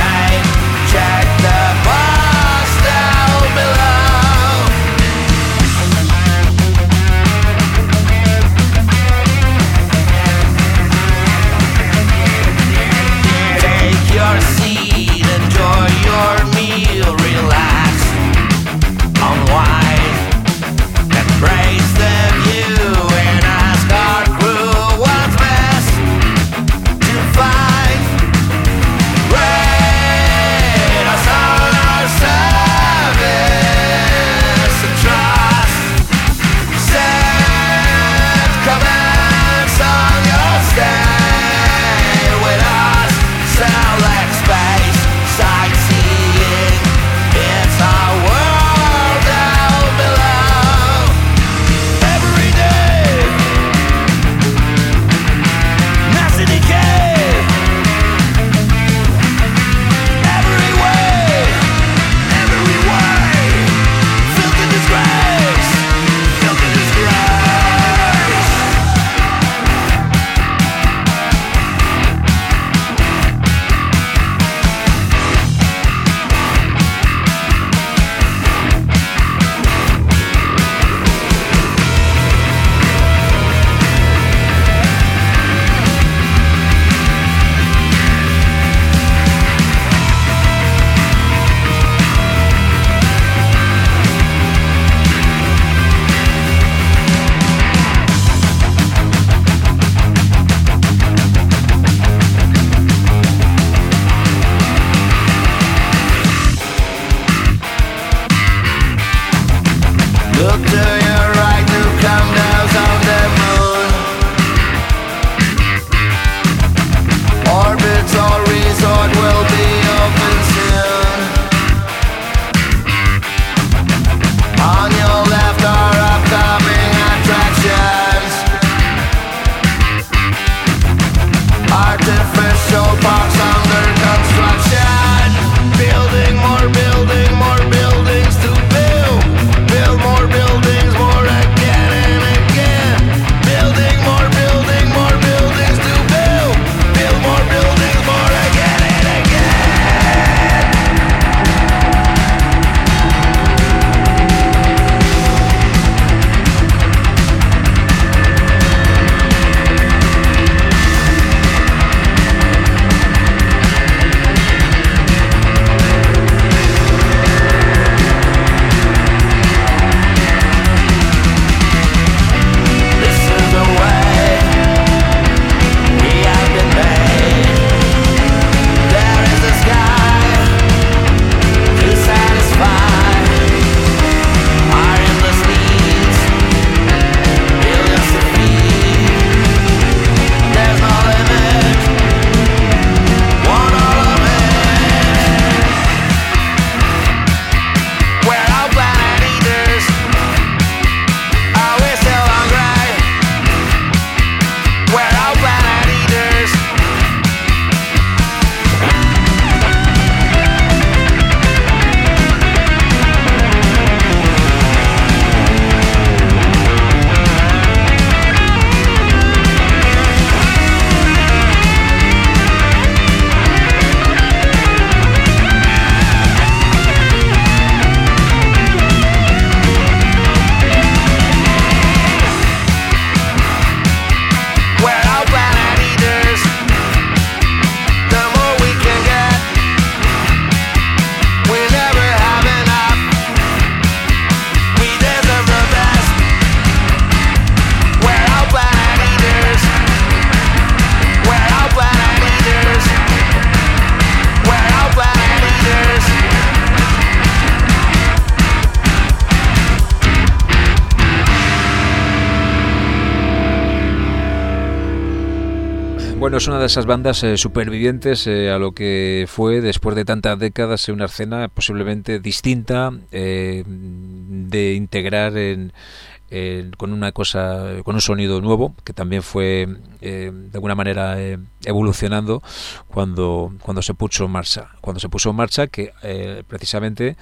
Bueno, es una de esas bandas supervivientes a lo que fue, después de tantas décadas, una escena posiblemente distinta, de integrar con una cosa, con un sonido nuevo, que también fue de alguna manera evolucionando cuando se puso en marcha. Cuando se puso en marcha, que precisamente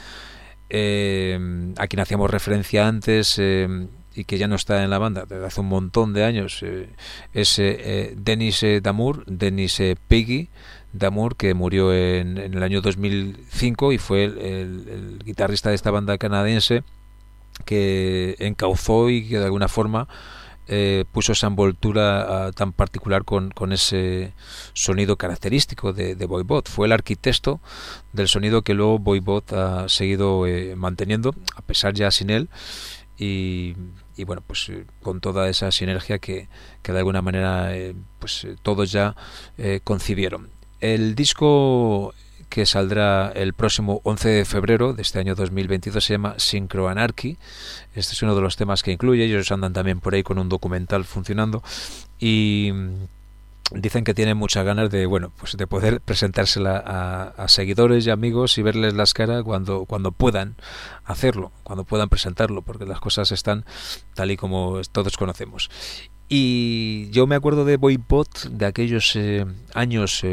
a quien hacíamos referencia antes, y que ya no está en la banda desde hace un montón de años, es Dennis Peggy Damour, que murió en el año 2005 y fue el guitarrista de esta banda canadiense que encauzó y que de alguna forma puso esa envoltura tan particular con ese sonido característico de Voivod. Fue el arquitecto del sonido que luego Voivod ha seguido manteniendo, a pesar ya sin él, y bueno, pues con toda esa sinergia que de alguna manera todos ya concibieron. El disco que saldrá el próximo 11 de febrero de este año 2022 se llama Synchroanarchy. Este es uno de los temas que incluye. Ellos andan también por ahí con un documental funcionando y dicen que tienen muchas ganas de de poder presentársela a seguidores y amigos y verles las caras cuando puedan hacerlo, cuando puedan presentarlo, porque las cosas están tal y como todos conocemos. Y yo me acuerdo de Voivod, de aquellos años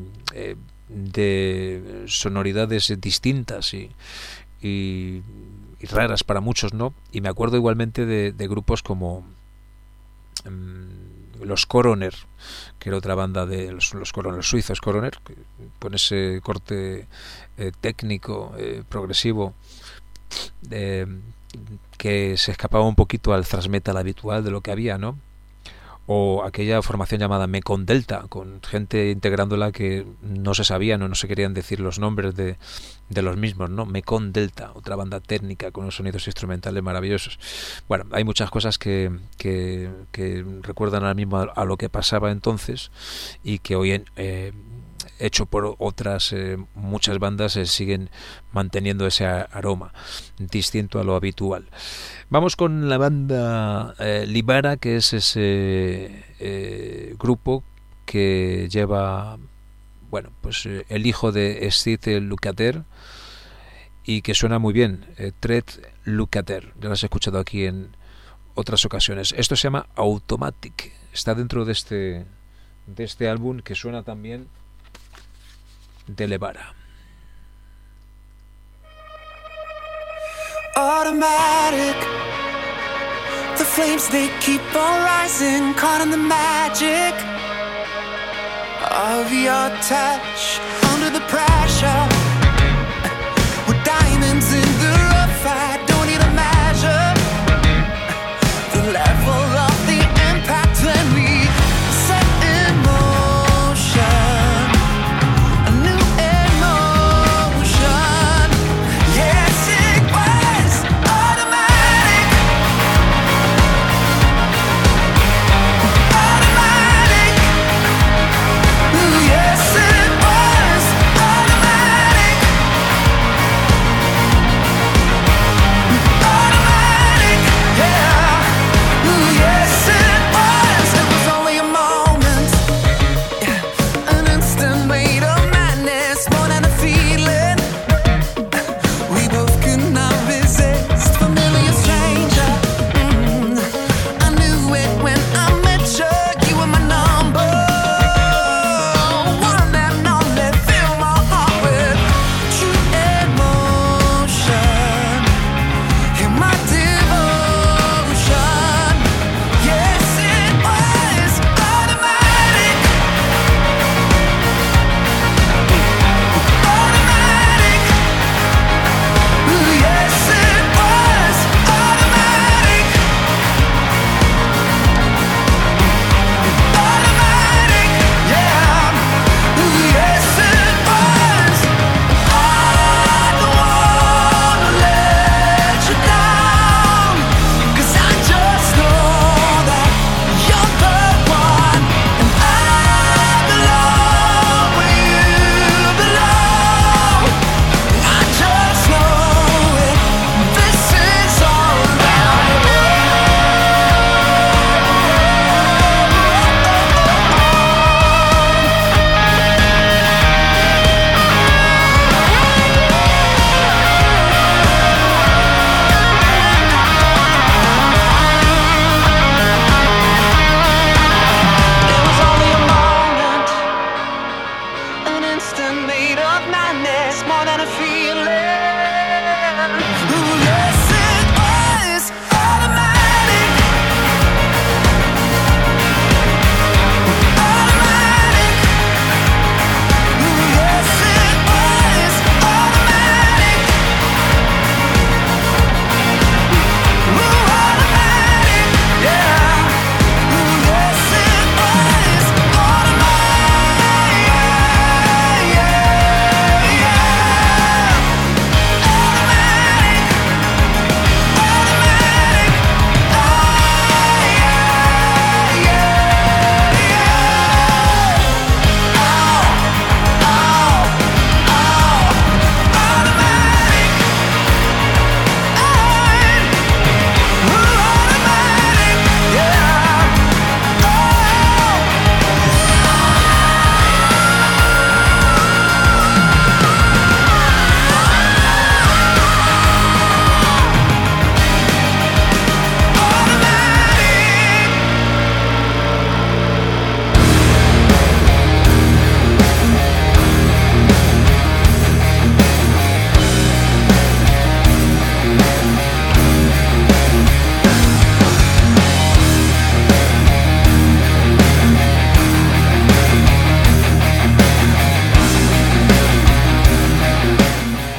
de sonoridades distintas y raras para muchos, ¿no? Y me acuerdo igualmente de grupos como los Coroner, que era otra banda de los Coroner suizos, Coroner, con ese corte técnico, progresivo, que se escapaba un poquito al thrash metal habitual de lo que había, ¿no? O aquella formación llamada Mekong Delta, con gente integrándola que no se sabían o no se querían decir los nombres de los mismos, ¿no? Mekong Delta, otra banda técnica con unos sonidos instrumentales maravillosos. Bueno, hay muchas cosas que recuerdan ahora mismo a lo que pasaba entonces y que hoy hecho por otras muchas bandas siguen manteniendo ese aroma distinto a lo habitual. Vamos con la banda Livara, que es ese grupo que lleva el hijo de Steve Lukather y que suena muy bien, Tred Lukather. Ya lo has escuchado aquí en otras ocasiones. Esto se llama Automatic, está dentro de este álbum que suena también de Livara. Automatic, the flames they keep on rising, caught in the magic of your touch. Under the pressure, we're diamonds in the rough. I don't need a measure the level of the impact when we set in motion, a new emotion. Yes, it was automatic, automatic. Ooh, yes, it was automatic.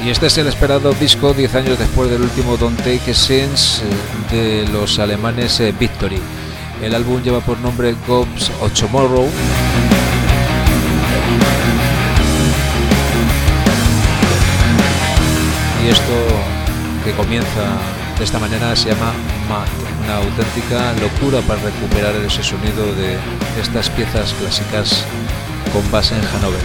Y este es el esperado disco 10 años después del último Don't Take a Sense de los alemanes Victory. El álbum lleva por nombre Ghosts of Tomorrow. Y esto que comienza de esta manera se llama Mad, una auténtica locura para recuperar ese sonido de estas piezas clásicas con base en Hannover.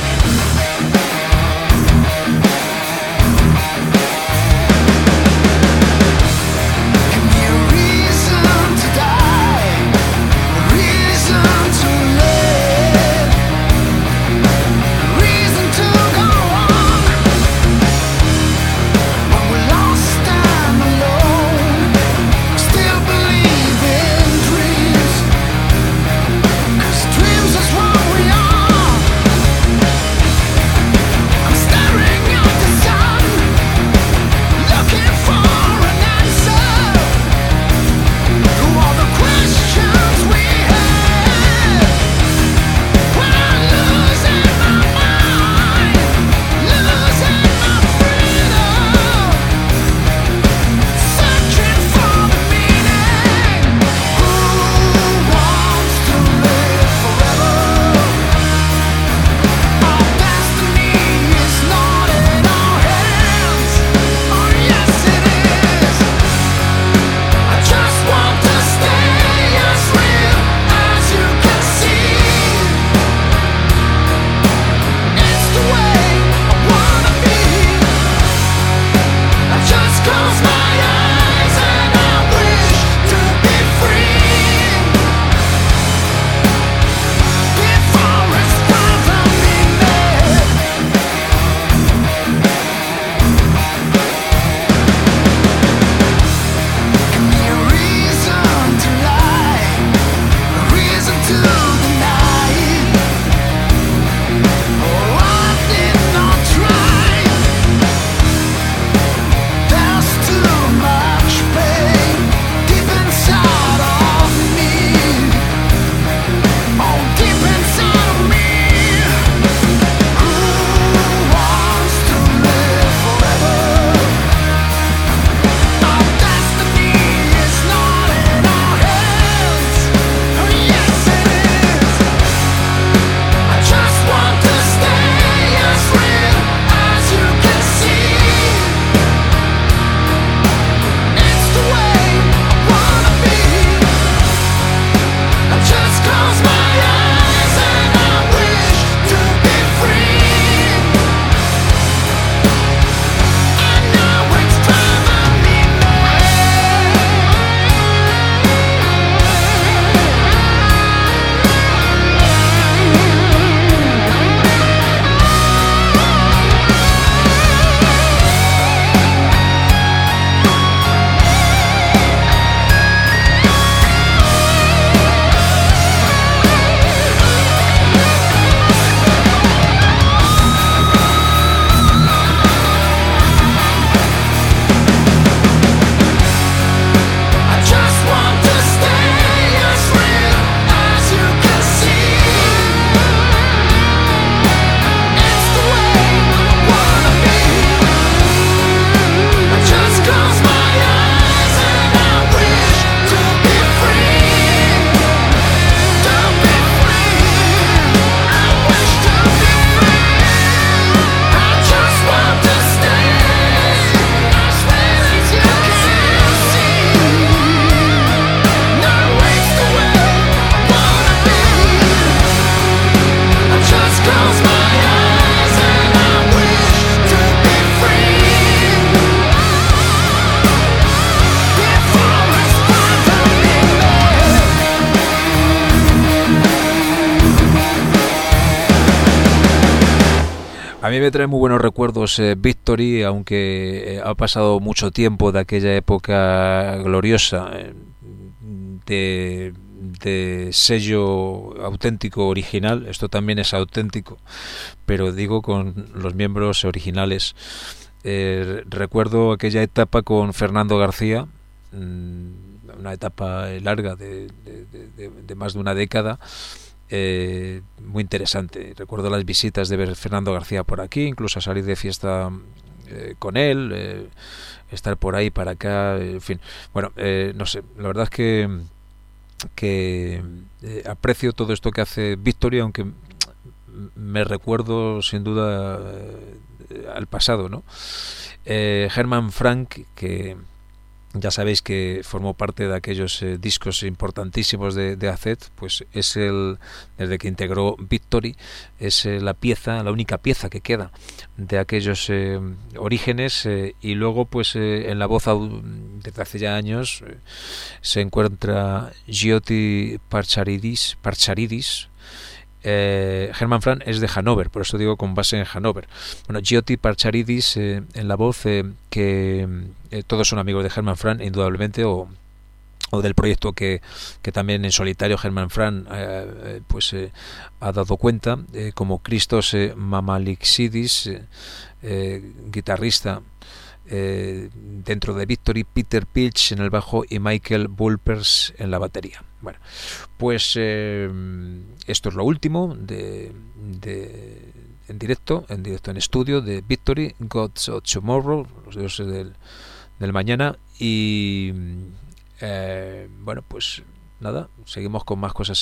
A mí me trae muy buenos recuerdos Victory, aunque ha pasado mucho tiempo de aquella época gloriosa de sello auténtico original. Esto también es auténtico, pero digo con los miembros originales. Recuerdo aquella etapa con Fernando García, una etapa larga de más de una década. Muy interesante. Recuerdo las visitas de ver Fernando García por aquí, incluso a salir de fiesta con él, estar por ahí, para acá, en fin. Bueno, no sé, la verdad es que aprecio todo esto que hace Victory, aunque me recuerdo sin duda al pasado, ¿no? Herman Frank, que ya sabéis que formó parte de aquellos discos importantísimos de AZ, pues es desde que integró Victory, es la única pieza que queda de aquellos orígenes, y luego pues en la voz desde hace ya años se encuentra Gioti Parcharidis. Herman Frank es de Hannover, por eso digo con base en Hannover. Bueno, Gioti Parcharidis en la voz, que todos son amigos de Herman Frank, indudablemente, o del proyecto que también en solitario Herman Frank ha dado cuenta, como Christos Mamalixidis, guitarrista dentro de Victory, Peter Pilch en el bajo y Michael Bulpers en la batería. Bueno, pues esto es lo último en directo en estudio de Victory, Gods of Tomorrow, los dioses del mañana. Y bueno, pues nada, seguimos con más cosas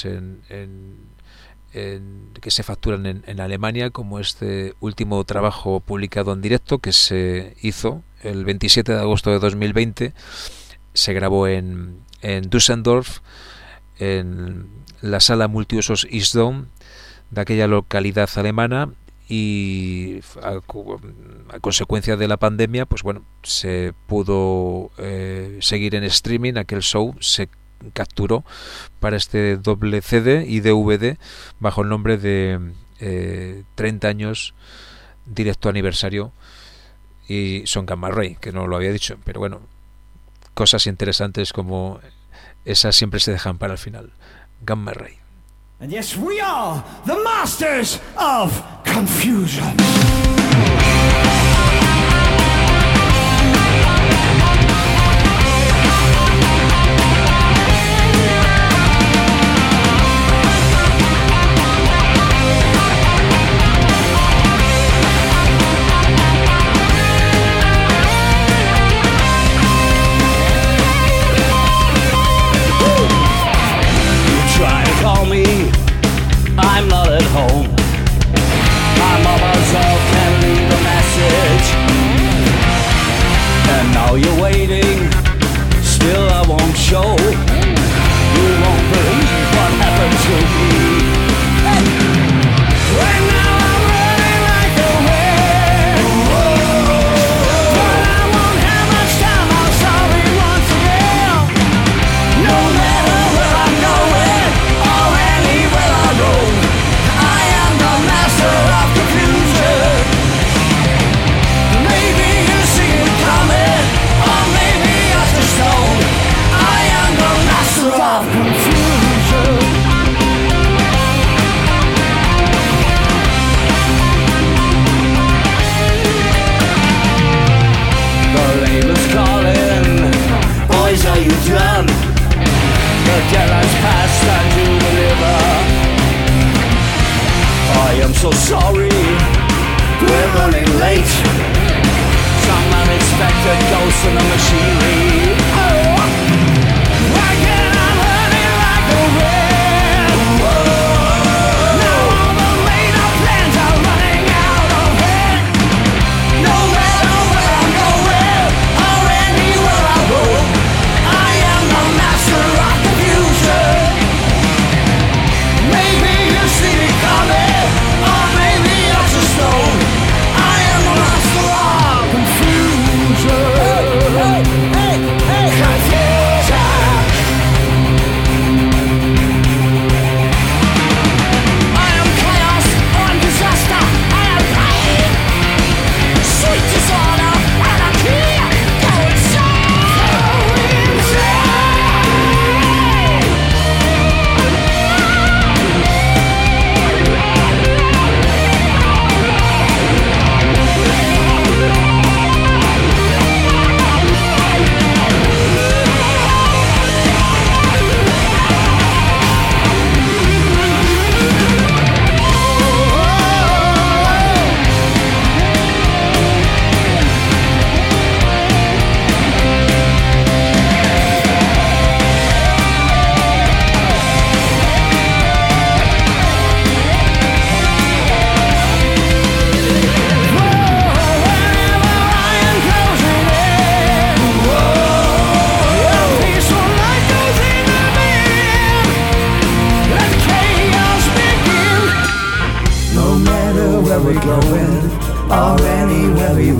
que se facturan en Alemania, como este último trabajo publicado en directo que se hizo el 27 de agosto de 2020. Se grabó en Düsseldorf, en la sala multiusos Isdom de aquella localidad alemana, y a consecuencia de la pandemia, pues bueno, se pudo seguir en streaming. Aquel show se capturó para este doble CD y DVD bajo el nombre de 30 años directo aniversario, y son Gamma Ray, que no lo había dicho, pero bueno, cosas interesantes como esas siempre se dejan para el final. Gamma Ray. And yes, we are the masters of confusion. Call me, I'm not at home. My mama's off, can't leave a message. And now you're waiting, still I won't show. You won't believe what happened to me. Right now I'm running like the wind, but I won't have much time, I'm sorry once again. No matter where I'm going, I am the master of confusion. Maybe you see it coming, or maybe you're just stone. I am the master of confusion. The label's calling, boys, are you done? The deadline's passed and you deliver. I am so sorry, we're running late. Some unexpected ghosts in the machinery. Oh, again I'm running like the wind. Now all the made up plans are running out of hand. No matter where I'm going, or anywhere I go, I am the master of confusion. Maybe you see me coming, or maybe you're just stone. I am the master of confusion.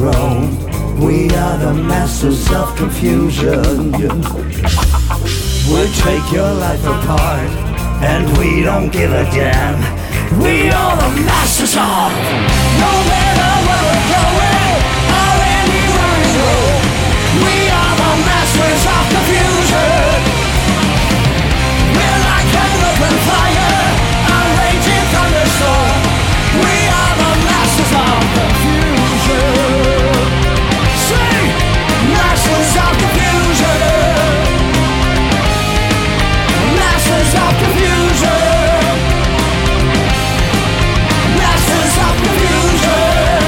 roam. We are the masters of confusion. We'll take your life apart, and we don't give a damn. We are the masters of. No matter where we're going or anywhere we go, we are the masters of confusion. We're like an open fire, a raging thunderstorm. We are the masters of confusion. Say, masters of confusion. Masters of confusion. Masters of confusion.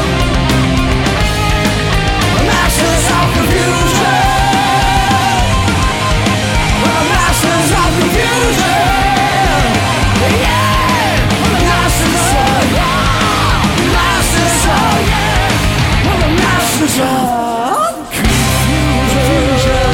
Masters of confusion. We're the masters of confusion. Yeah, we're the masters of. Masters of. We're the masters of confusion.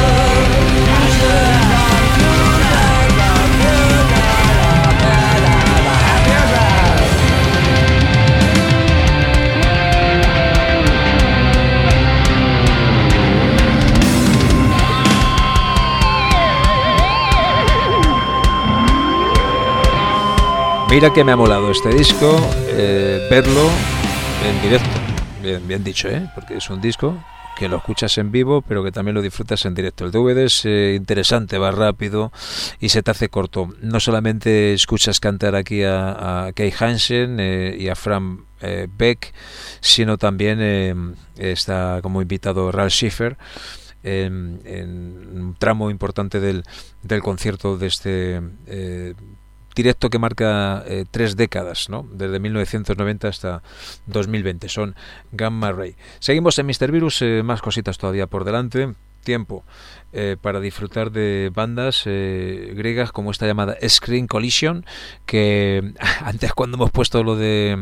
Mira que me ha molado este disco, verlo en directo, bien dicho, porque es un disco que lo escuchas en vivo pero que también lo disfrutas en directo. El DVD es interesante, va rápido y se te hace corto. No solamente escuchas cantar aquí a Kai Hansen y a Frank Beck, sino también está como invitado Ralf Schiffer en un tramo importante del concierto de este directo que marca 3 décadas, ¿no? Desde 1990 hasta 2020. Son Gamma Ray. Seguimos en Mr. Virus, más cositas todavía por delante. Tiempo para disfrutar de bandas griegas como esta llamada Screen Collision, que antes, cuando hemos puesto lo de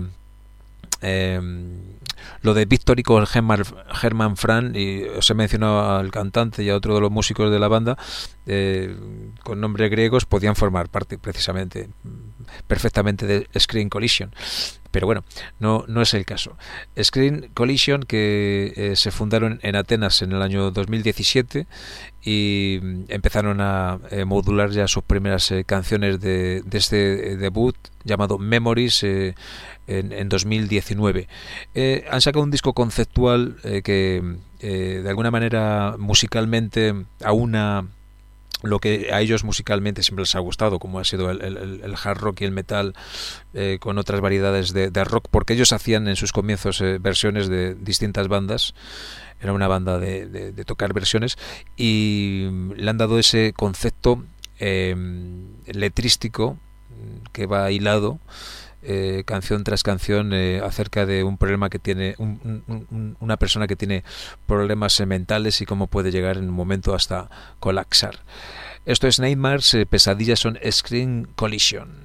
Victor y con Herman Frank, y os he mencionado al cantante y a otro de los músicos de la banda con nombres griegos, podían formar parte precisamente perfectamente de Screen Collision, pero bueno, no es el caso. Screen Collision, que se fundaron en Atenas en el año 2017 y empezaron a modular ya sus primeras canciones de este debut llamado Memories en 2019. Han sacado un disco conceptual que de alguna manera musicalmente aúna lo que a ellos musicalmente siempre les ha gustado, como ha sido el hard rock y el metal, con otras variedades de rock, porque ellos hacían en sus comienzos versiones de distintas bandas. Era una banda de tocar versiones, y le han dado ese concepto letrístico que va hilado canción tras canción acerca de un problema que tiene una persona que tiene problemas mentales y cómo puede llegar en un momento hasta colapsar. Esto es Nightmares, pesadillas son Screen Collision.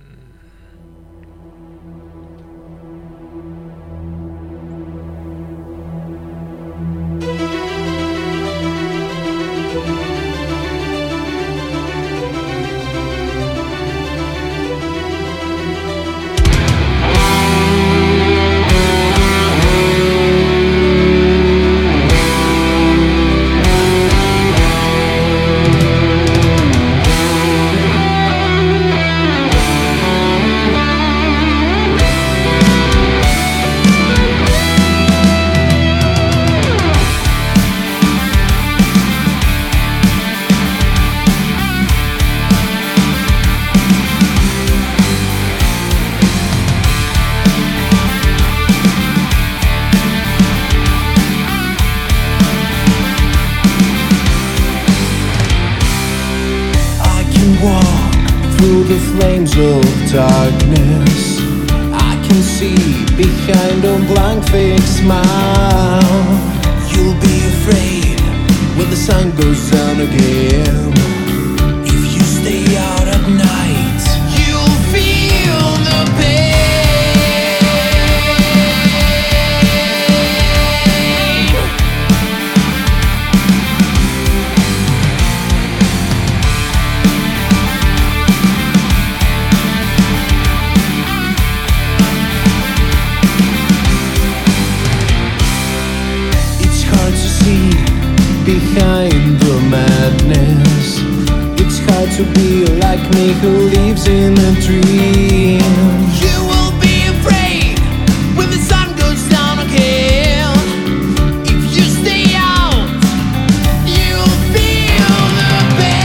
The flames of darkness, I can see behind a blank fake smile. You'll be afraid when the sun goes down again. If you stay out at night, you'll feel the pain. behind the madness. It's hard to be like me who lives in a dream. You will be afraid when the sun goes down again. If you stay out, you'll feel the pain.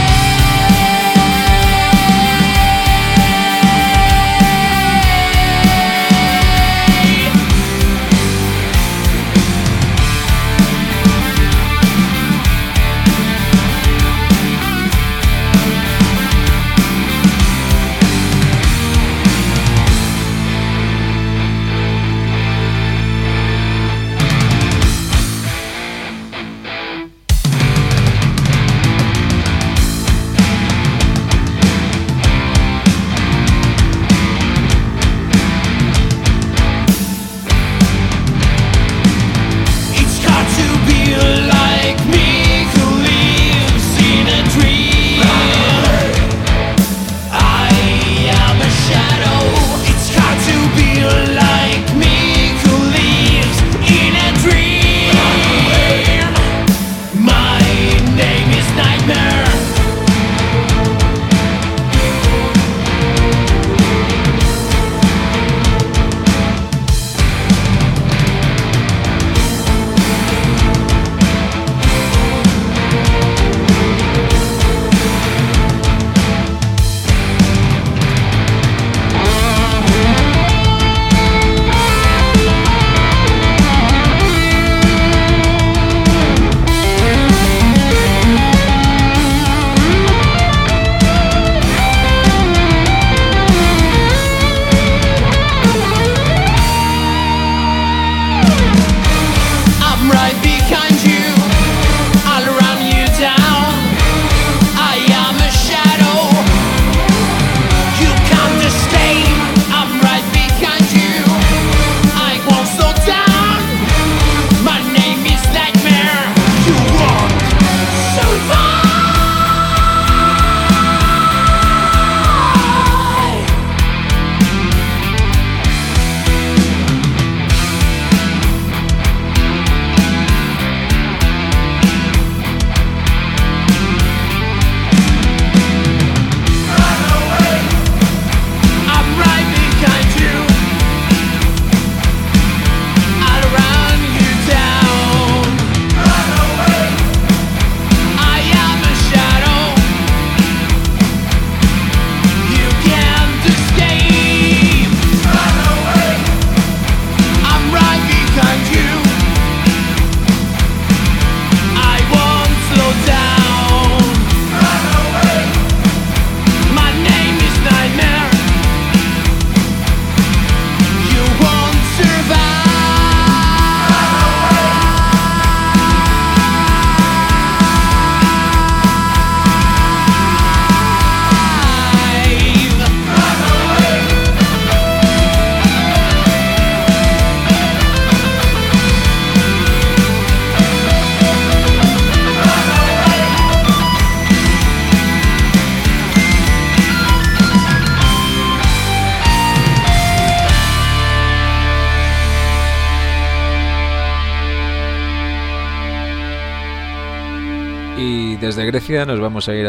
Y desde Grecia nos vamos a ir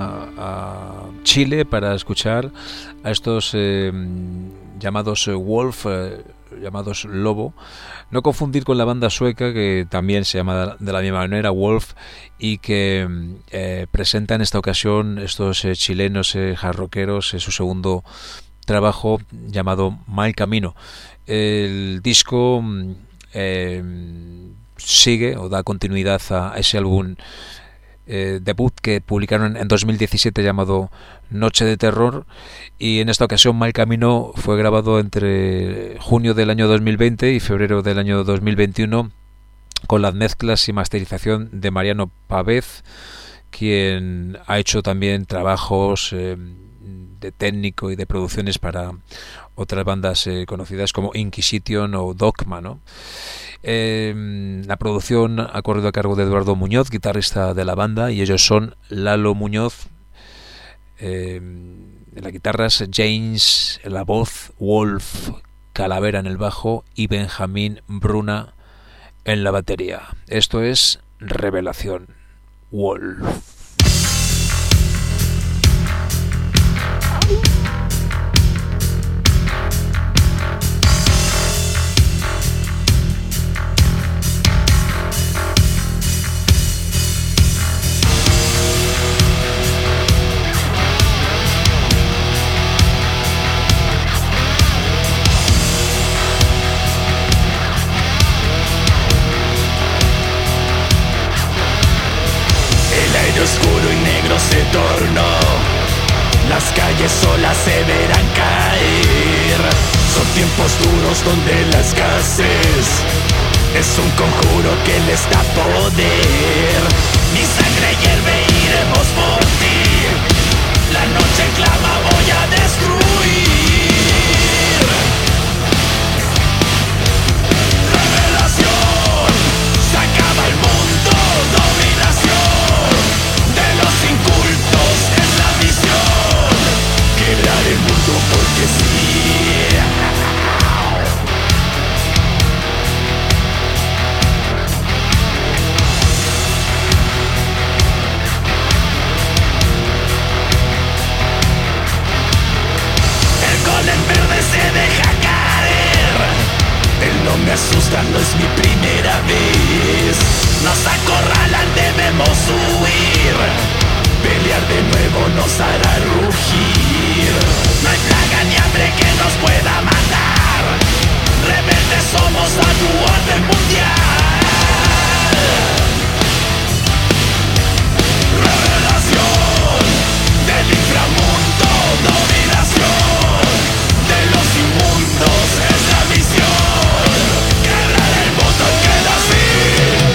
a Chile para escuchar a estos llamados Wolf, llamados Lobo. No confundir con la banda sueca que también se llama de la misma manera, Wolf, y que presenta en esta ocasión estos chilenos hard rockeros su segundo trabajo llamado Mal Camino. El disco sigue o da continuidad a ese álbum debut que publicaron en 2017 llamado Noche de Terror, y en esta ocasión Mal Camino fue grabado entre junio del año 2020 y febrero del año 2021 con las mezclas y masterización de Mariano Pavez, quien ha hecho también trabajos de técnico y de producciones para otras bandas conocidas como Inquisition o Dogma, ¿no? La producción ha corrido a cargo de Eduardo Muñoz, guitarrista de la banda, y ellos son Lalo Muñoz en las guitarras, James en la voz, Wolf Calavera en el bajo y Benjamín Bruna en la batería. Esto es Revelación. Wolf. Oscuro y negro se tornó. Las calles solas se verán caer. Son tiempos duros donde la escasez es un conjuro que les da poder. Mi sangre hierve, iremos por ti. La noche clama, voy a destruir. Revelación, se acaba el mundo, dominación. Los incultos es la misión, quebrar el mundo porque sí. El golem verde se deja caer. Él no me asusta, no es mi primera vez. Nos acorralan, debemos huir. Pelear de nuevo nos hará rugir. No hay plaga ni hambre que nos pueda matar. Rebeldes somos a tu orden mundial. Revelación del inframundo, dominación de los inmundos es la misión. Quebrar el mundo queda así.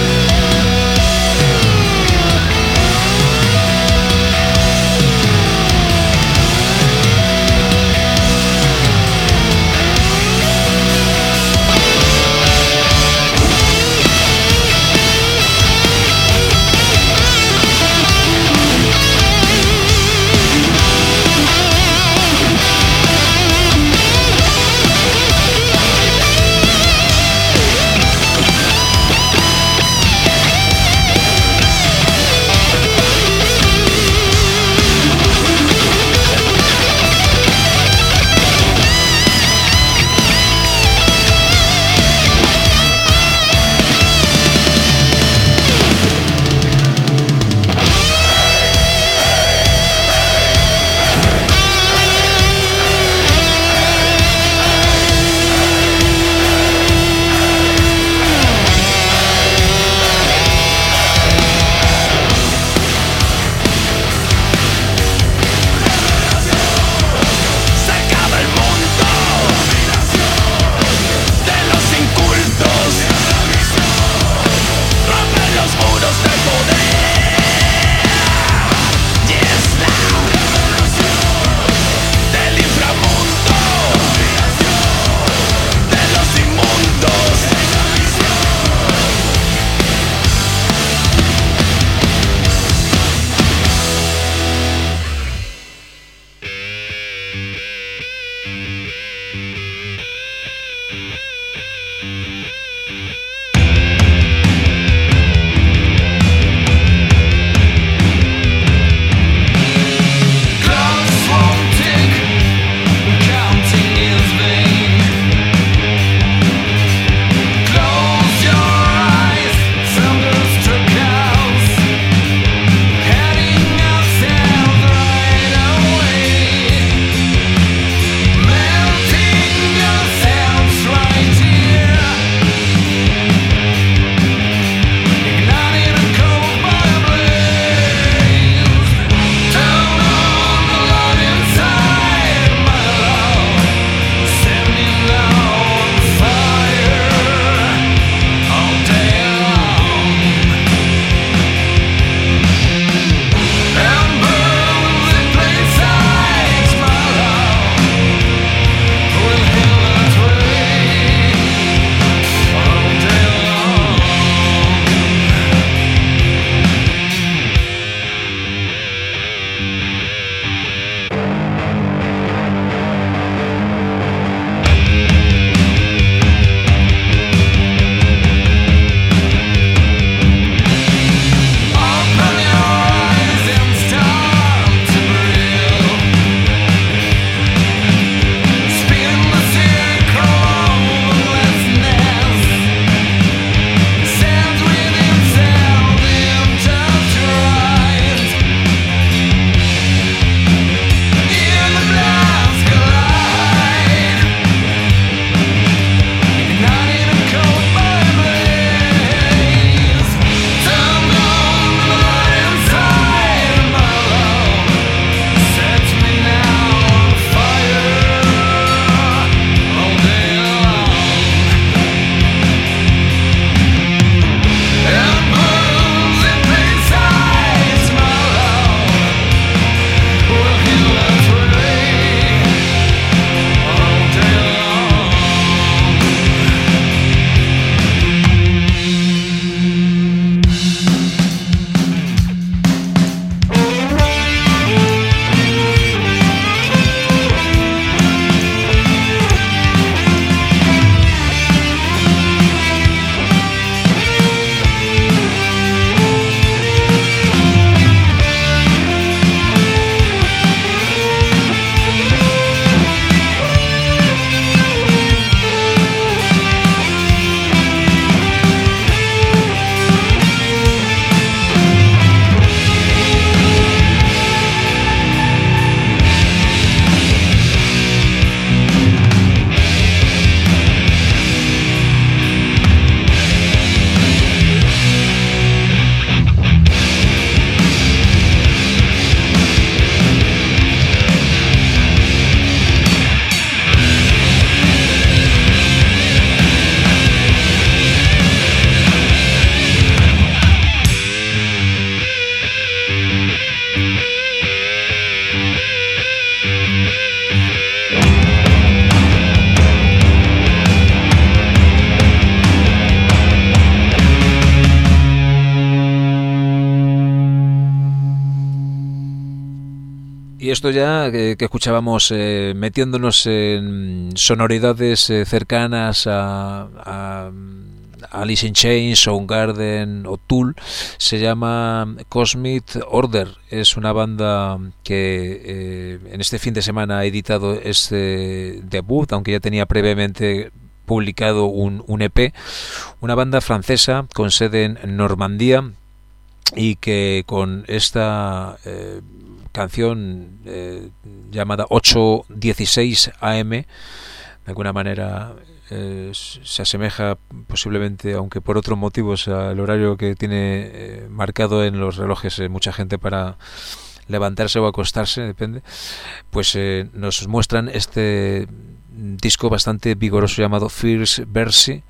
Y esto ya que escuchábamos metiéndonos en sonoridades cercanas a Alice in Chains, Soundgarden o Tool, se llama Cosmic Order. Es una banda que en este fin de semana ha editado este debut, aunque ya tenía previamente publicado un EP. Una banda francesa con sede en Normandía y que con esta canción llamada 8:16 AM de alguna manera se asemeja posiblemente, aunque por otros motivos, al horario que tiene marcado en los relojes mucha gente para levantarse o acostarse, depende, pues nos muestran este disco bastante vigoroso llamado First Verse,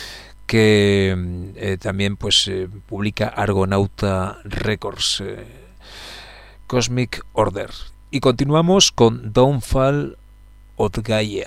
que también pues publica Argonauta Records. Cosmic Order. Y continuamos con Downfall of Gaia.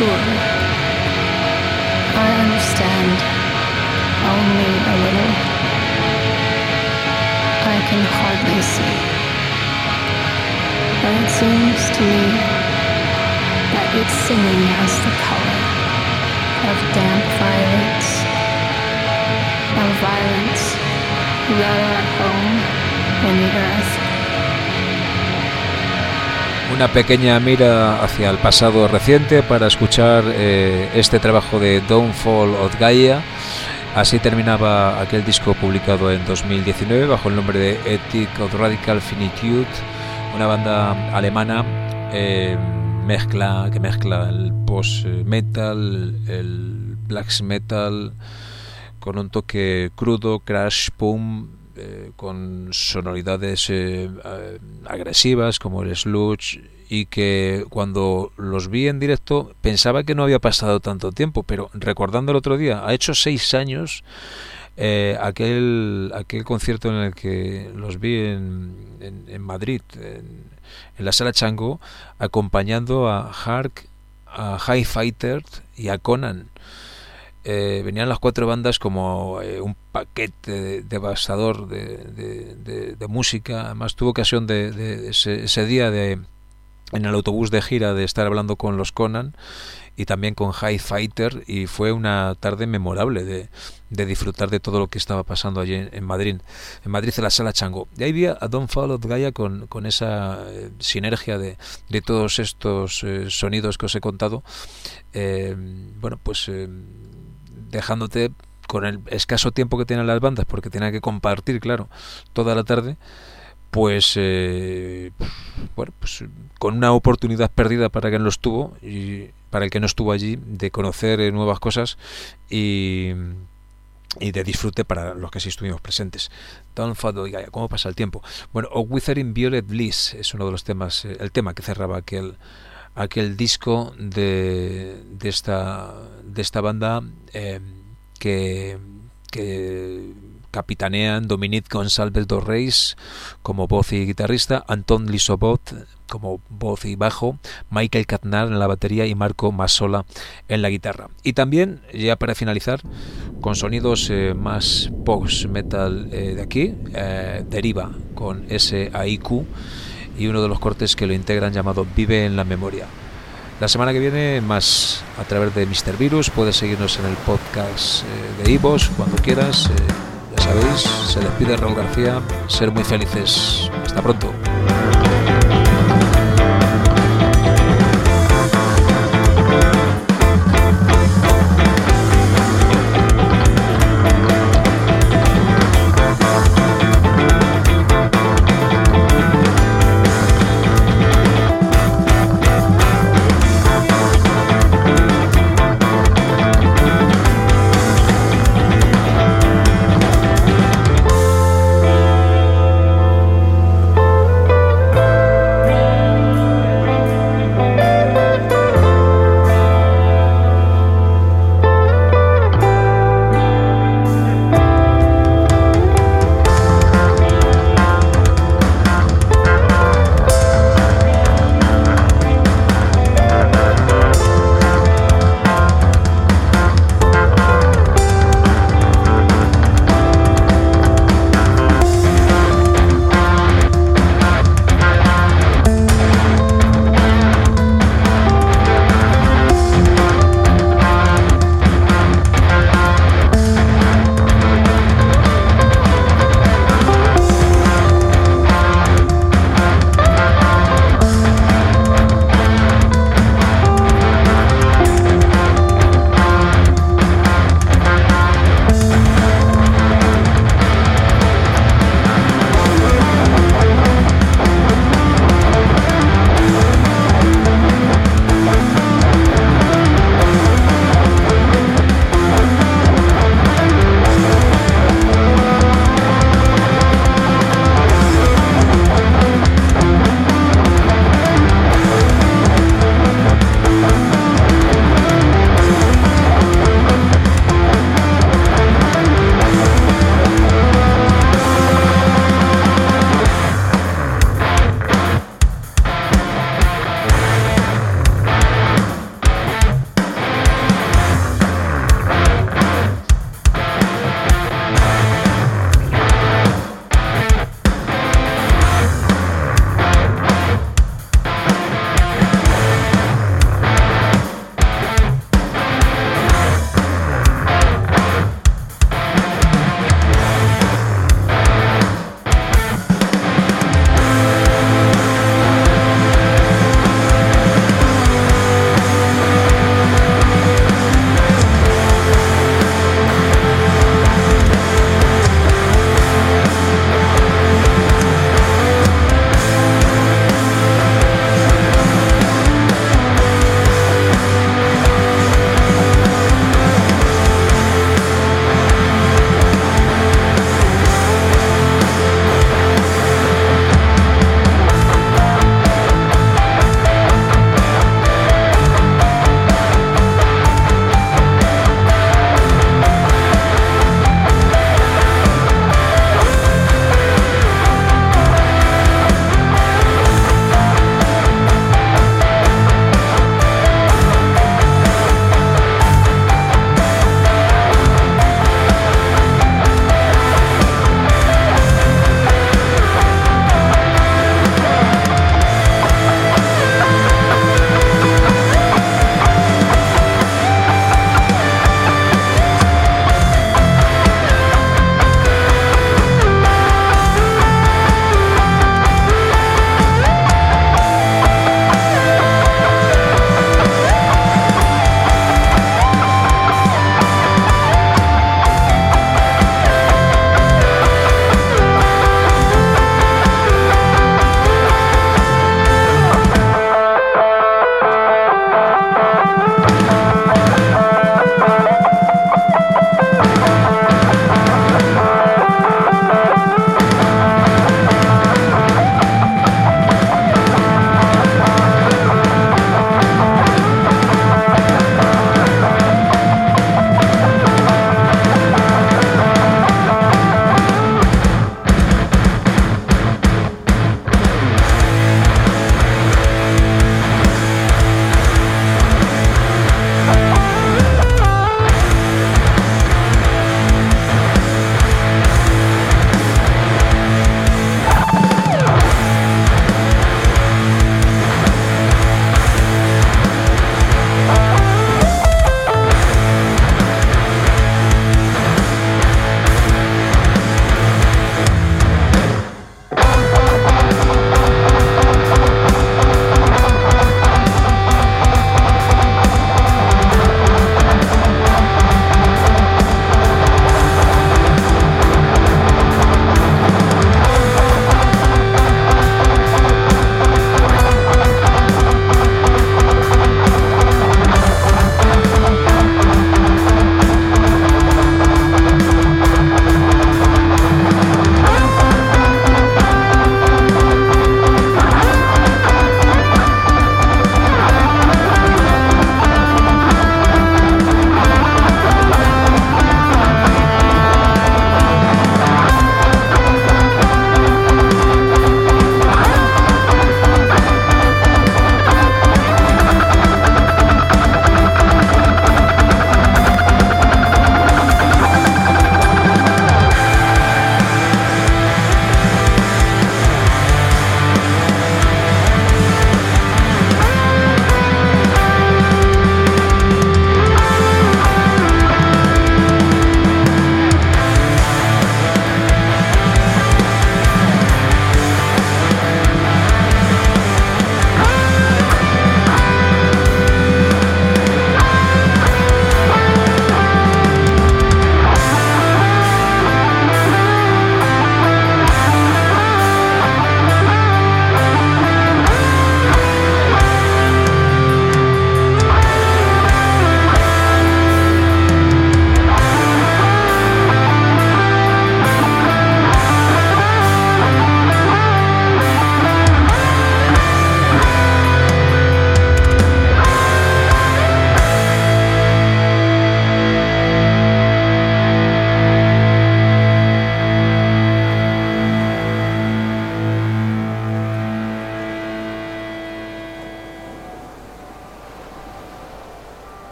sure. I understand only a little. I can hardly see. But it seems to me that its singing has the color of damp violets, of violets that are home in the earth. Una pequeña mira hacia el pasado reciente para escuchar este trabajo de Downfall of Gaia. Así terminaba aquel disco publicado en 2019 bajo el nombre de Ethic of Radical Finitude, una banda alemana que mezcla el post-metal, el black metal, con un toque crudo, crash, pum, con sonoridades agresivas como el sludge, y que cuando los vi en directo pensaba que no había pasado tanto tiempo, pero recordando el otro día, ha hecho 6 años aquel concierto en el que los vi en Madrid, en la Sala Chango, acompañando a Hark, a High Fighter y a Conan. Venían las 4 bandas como un paquete devastador de música. Además tuve ocasión de ese día en el autobús de gira de estar hablando con los Conan y también con High Fighter, y fue una tarde memorable de disfrutar de todo lo que estaba pasando allí en Madrid en la Sala Chango. Y ahí vi a Downfall of Gaia con esa sinergia de todos estos sonidos que os he contado, dejándote con el escaso tiempo que tienen las bandas, porque tenía que compartir, claro, toda la tarde, pues con una oportunidad perdida para quien lo estuvo y para el que no estuvo allí, de conocer nuevas cosas y de disfrute para los que sí estuvimos presentes. Downfall of Gaia, ¿cómo pasa el tiempo? Bueno, O Withering Violet Bliss es uno de los temas, el tema que cerraba aquel disco de esta banda que capitanean Dominique Gonçalves dos Reis como voz y guitarrista, Anton Lisobot como voz y bajo, Michael Catnar en la batería y Marco Massola en la guitarra. Y también, ya para finalizar, con sonidos más post-metal de aquí, Deriva con ese AIQ y uno de los cortes que lo integran llamado Vive en la Memoria. La semana que viene más a través de Mr. Virus. Puedes seguirnos en el podcast de iVoox cuando quieras. Ya sabéis, se despide Raúl García. Ser muy felices. Hasta pronto.